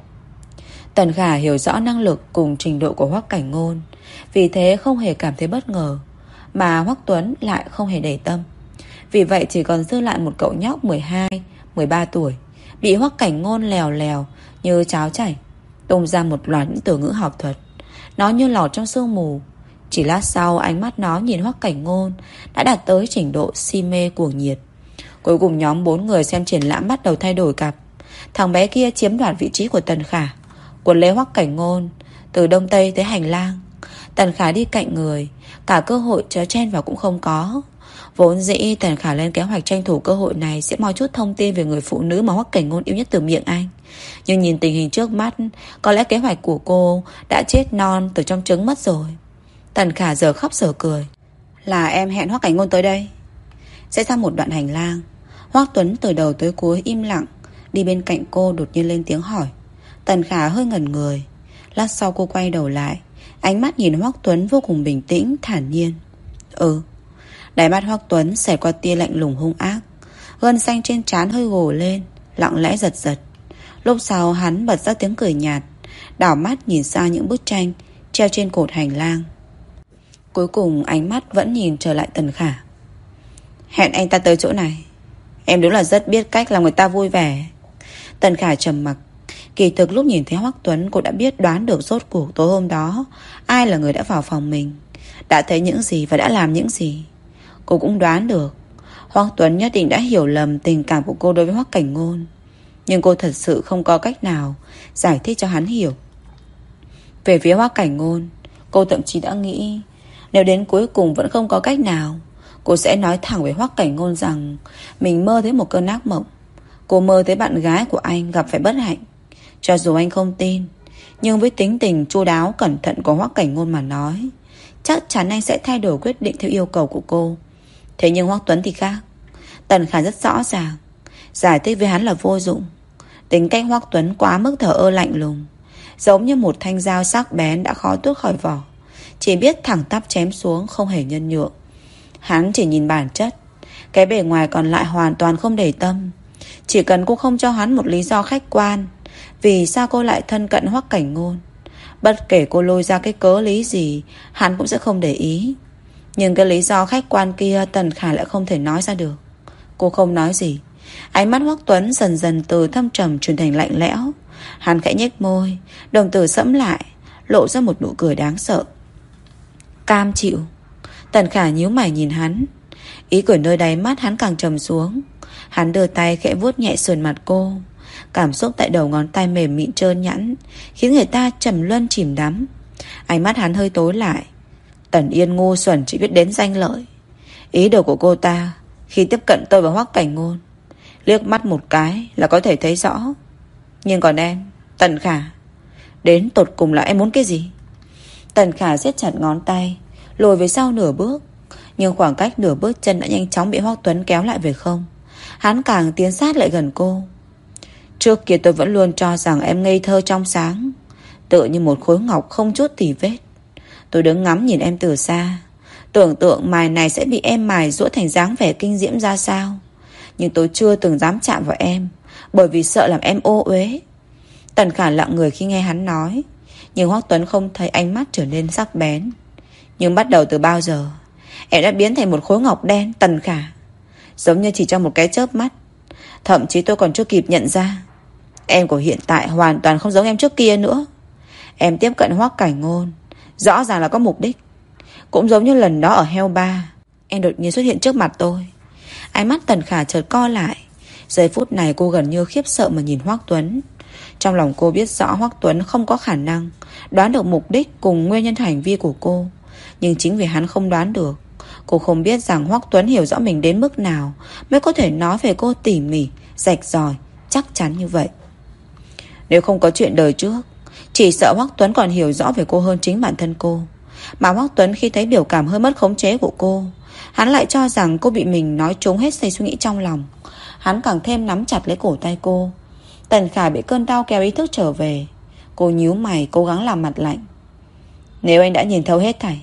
Tần Khả hiểu rõ năng lực cùng trình độ của Hoắc Cảnh Ngôn, vì thế không hề cảm thấy bất ngờ. Mà Hoắc Tuấn lại không hề để tâm. Vì vậy chỉ còn dư lại một cậu nhóc 12, 13 tuổi, bị Hoắc Cảnh Ngôn lèo lèo như cháo chảy, tung ra một loạt những từ ngữ học thuật. Nó như lọt trong sương mù. Chỉ lát sau ánh mắt nó nhìn Hoắc Cảnh Ngôn đã đạt tới trình độ si mê cuồng nhiệt. Cuối cùng nhóm 4 người xem triển lãm bắt đầu thay đổi cặp. Thằng bé kia chiếm đoạt vị trí của Tần Khả, quấn lấy Hoắc Cảnh Ngôn từ đông tây tới hành lang. Tần Khả đi cạnh người, cả cơ hội chớ chen vào cũng không có. Vốn dĩ Tần Khả lên kế hoạch tranh thủ cơ hội này sẽ moi chút thông tin về người phụ nữ mà Hoắc Cảnh Ngôn yêu nhất từ miệng anh. Nhưng nhìn tình hình trước mắt, có lẽ kế hoạch của cô đã chết non từ trong trứng mất rồi. Tần Khả giờ khóc giờ cười. Là em hẹn Hoắc Cảnh Ngôn tới đây. Sẽ ra một đoạn hành lang. Hoắc Tuấn từ đầu tới cuối im lặng, đi bên cạnh cô đột nhiên lên tiếng hỏi. Tần Khả hơi ngẩn người. Lát sau cô quay đầu lại, ánh mắt nhìn Hoắc Tuấn vô cùng bình tĩnh, thản nhiên. Ừ. Đáy mắt Hoắc Tuấn xẹt qua tia lạnh lùng hung ác, gân xanh trên trán hơi gồ lên, lặng lẽ giật giật. Lúc sau hắn bật ra tiếng cười nhạt, đảo mắt nhìn xa những bức tranh treo trên cột hành lang. Cuối cùng ánh mắt vẫn nhìn trở lại Tần Khả. Hẹn anh ta tới chỗ này. Em đúng là rất biết cách làm người ta vui vẻ. Tần Khả trầm mặc. Kỳ thực lúc nhìn thấy Hoắc Tuấn, cô đã biết đoán được rốt cuộc tối hôm đó ai là người đã vào phòng mình, đã thấy những gì và đã làm những gì. Cô cũng đoán được Hoắc Tuấn nhất định đã hiểu lầm tình cảm của cô đối với Hoắc Cảnh Ngôn. Nhưng cô thật sự không có cách nào giải thích cho hắn hiểu. Về phía Hoắc Cảnh Ngôn, cô thậm chí đã nghĩ nếu đến cuối cùng vẫn không có cách nào, cô sẽ nói thẳng với Hoắc Cảnh Ngôn rằng mình mơ thấy một cơn ác mộng. Cô mơ thấy bạn gái của anh gặp phải bất hạnh. Cho dù anh không tin, nhưng với tính tình chu đáo cẩn thận của Hoắc Cảnh Ngôn mà nói, chắc chắn anh sẽ thay đổi quyết định theo yêu cầu của cô. Thế nhưng Hoắc Tuấn thì khác. Tần Khả rất rõ ràng, giải thích với hắn là vô dụng. Tính cách Hoắc Tuấn quá mức thờ ơ lạnh lùng, giống như một thanh dao sắc bén đã khó tuốt khỏi vỏ, chỉ biết thẳng tắp chém xuống, không hề nhân nhượng. Hắn chỉ nhìn bản chất, cái bề ngoài còn lại hoàn toàn không để tâm. Chỉ cần cô không cho hắn một lý do khách quan vì sao cô lại thân cận Hoắc Cảnh Ngôn, bất kể cô lôi ra cái cớ lý gì, hắn cũng sẽ không để ý. Nhưng cái lý do khách quan kia Tần Khả lại không thể nói ra được. Cô không nói gì. Ánh mắt Hoắc Tuấn dần dần từ thâm trầm chuyển thành lạnh lẽo. Hắn khẽ nhếch môi, đồng tử sẫm lại, lộ ra một nụ cười đáng sợ. Cam chịu. Tần Khả nhíu mày nhìn hắn. Ý cười nơi đáy mắt hắn càng trầm xuống. Hắn đưa tay khẽ vuốt nhẹ sườn mặt cô. Cảm xúc tại đầu ngón tay mềm mịn trơn nhẵn khiến người ta trầm luân chìm đắm. Ánh mắt hắn hơi tối lại. Tần Yên ngu xuẩn chỉ biết đến danh lợi. Ý đồ của cô ta khi tiếp cận tôi và Hoắc Cảnh Ngôn, liếc mắt một cái là có thể thấy rõ. Nhưng còn em, Tần Khả, đến tột cùng là em muốn cái gì? Tần Khả siết chặt ngón tay, lùi về sau nửa bước. Nhưng khoảng cách nửa bước chân đã nhanh chóng bị Hoắc Tuấn kéo lại về không. Hắn càng tiến sát lại gần cô. Trước kia tôi vẫn luôn cho rằng em ngây thơ trong sáng, tựa như một khối ngọc không chút tì vết. Tôi đứng ngắm nhìn em từ xa, tưởng tượng mài này sẽ bị em mài giũa thành dáng vẻ kinh diễm ra sao. Nhưng tôi chưa từng dám chạm vào em, bởi vì sợ làm em ô uế. Tần Khả lặng người khi nghe hắn nói. Nhưng Hoắc Tuấn không thấy ánh mắt trở nên sắc bén. Nhưng bắt đầu từ bao giờ em đã biến thành một khối ngọc đen, Tần Khả? Giống như chỉ trong một cái chớp mắt. Thậm chí tôi còn chưa kịp nhận ra. Em của hiện tại hoàn toàn không giống em trước kia nữa. Em tiếp cận Hoắc Cảnh Ngôn rõ ràng là có mục đích. Cũng giống như lần đó ở Hell Bar, em đột nhiên xuất hiện trước mặt tôi. Ánh mắt Tần Khả chợt co lại. Giây phút này cô gần như khiếp sợ mà nhìn Hoắc Tuấn. Trong lòng cô biết rõ Hoắc Tuấn không có khả năng đoán được mục đích cùng nguyên nhân hành vi của cô. Nhưng chính vì hắn không đoán được, cô không biết rằng Hoắc Tuấn hiểu rõ mình đến mức nào mới có thể nói về cô tỉ mỉ, rạch ròi, chắc chắn như vậy. Nếu không có chuyện đời trước, chỉ sợ Hoắc Tuấn còn hiểu rõ về cô hơn chính bản thân cô. Mà Hoắc Tuấn khi thấy biểu cảm hơi mất khống chế của cô, hắn lại cho rằng cô bị mình nói trúng hết dây suy nghĩ trong lòng. Hắn càng thêm nắm chặt lấy cổ tay cô. Tần Khả bị cơn đau kéo ý thức trở về. Cô nhíu mày cố gắng làm mặt lạnh. Nếu anh đã nhìn thấu hết thảy,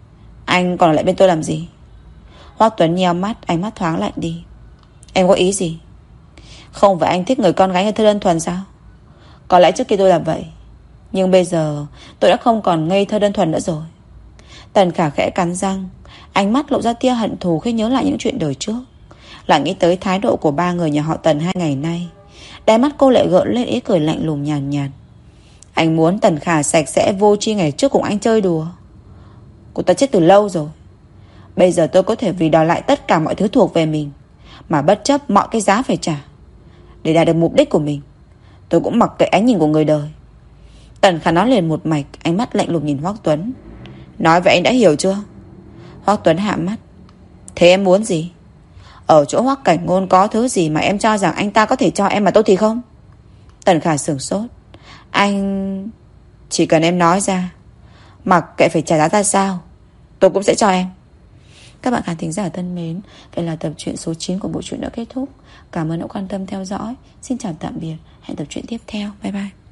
anh còn ở lại bên tôi làm gì? Hoắc Tuấn nheo mắt, ánh mắt thoáng lạnh đi. Em có ý gì? Không phải anh thích người con gái như thơ đơn thuần sao? Có lẽ trước kia tôi làm vậy, nhưng bây giờ tôi đã không còn ngây thơ đơn thuần nữa rồi. Tần Khả khẽ cắn răng, ánh mắt lộ ra tia hận thù khi nhớ lại những chuyện đời trước. Lại nghĩ tới thái độ của ba người nhà họ Tần 2 ngày nay. Đáy mắt cô lại gợn lên ý cười lạnh lùng nhàn nhạt. Anh muốn Tần Khả sạch sẽ vô tri ngày trước cùng anh chơi đùa. Cô ta chết từ lâu rồi. Bây giờ tôi có thể vì đòi lại tất cả mọi thứ thuộc về mình mà bất chấp mọi cái giá phải trả để đạt được mục đích của mình. Tôi cũng mặc kệ ánh nhìn của người đời. Tần Khả nói liền một mạch, ánh mắt lạnh lùng nhìn Hoắc Tuấn. Nói vậy anh đã hiểu chưa? Hoắc Tuấn hạ mắt. Thế em muốn gì? Ở chỗ Hoắc Cảnh Ngôn có thứ gì mà em cho rằng anh ta có thể cho em mà tôi thì không? Tần Khả sửng sốt. Anh... Chỉ cần em nói ra, mặc kệ phải trả giá ra sao, tôi cũng sẽ cho em. Các bạn khán thính giả thân mến, vậy là tập truyện số 9 của bộ truyện đã kết thúc. Cảm ơn đã quan tâm theo dõi. Xin chào tạm biệt. Hẹn tập truyện tiếp theo. Bye bye.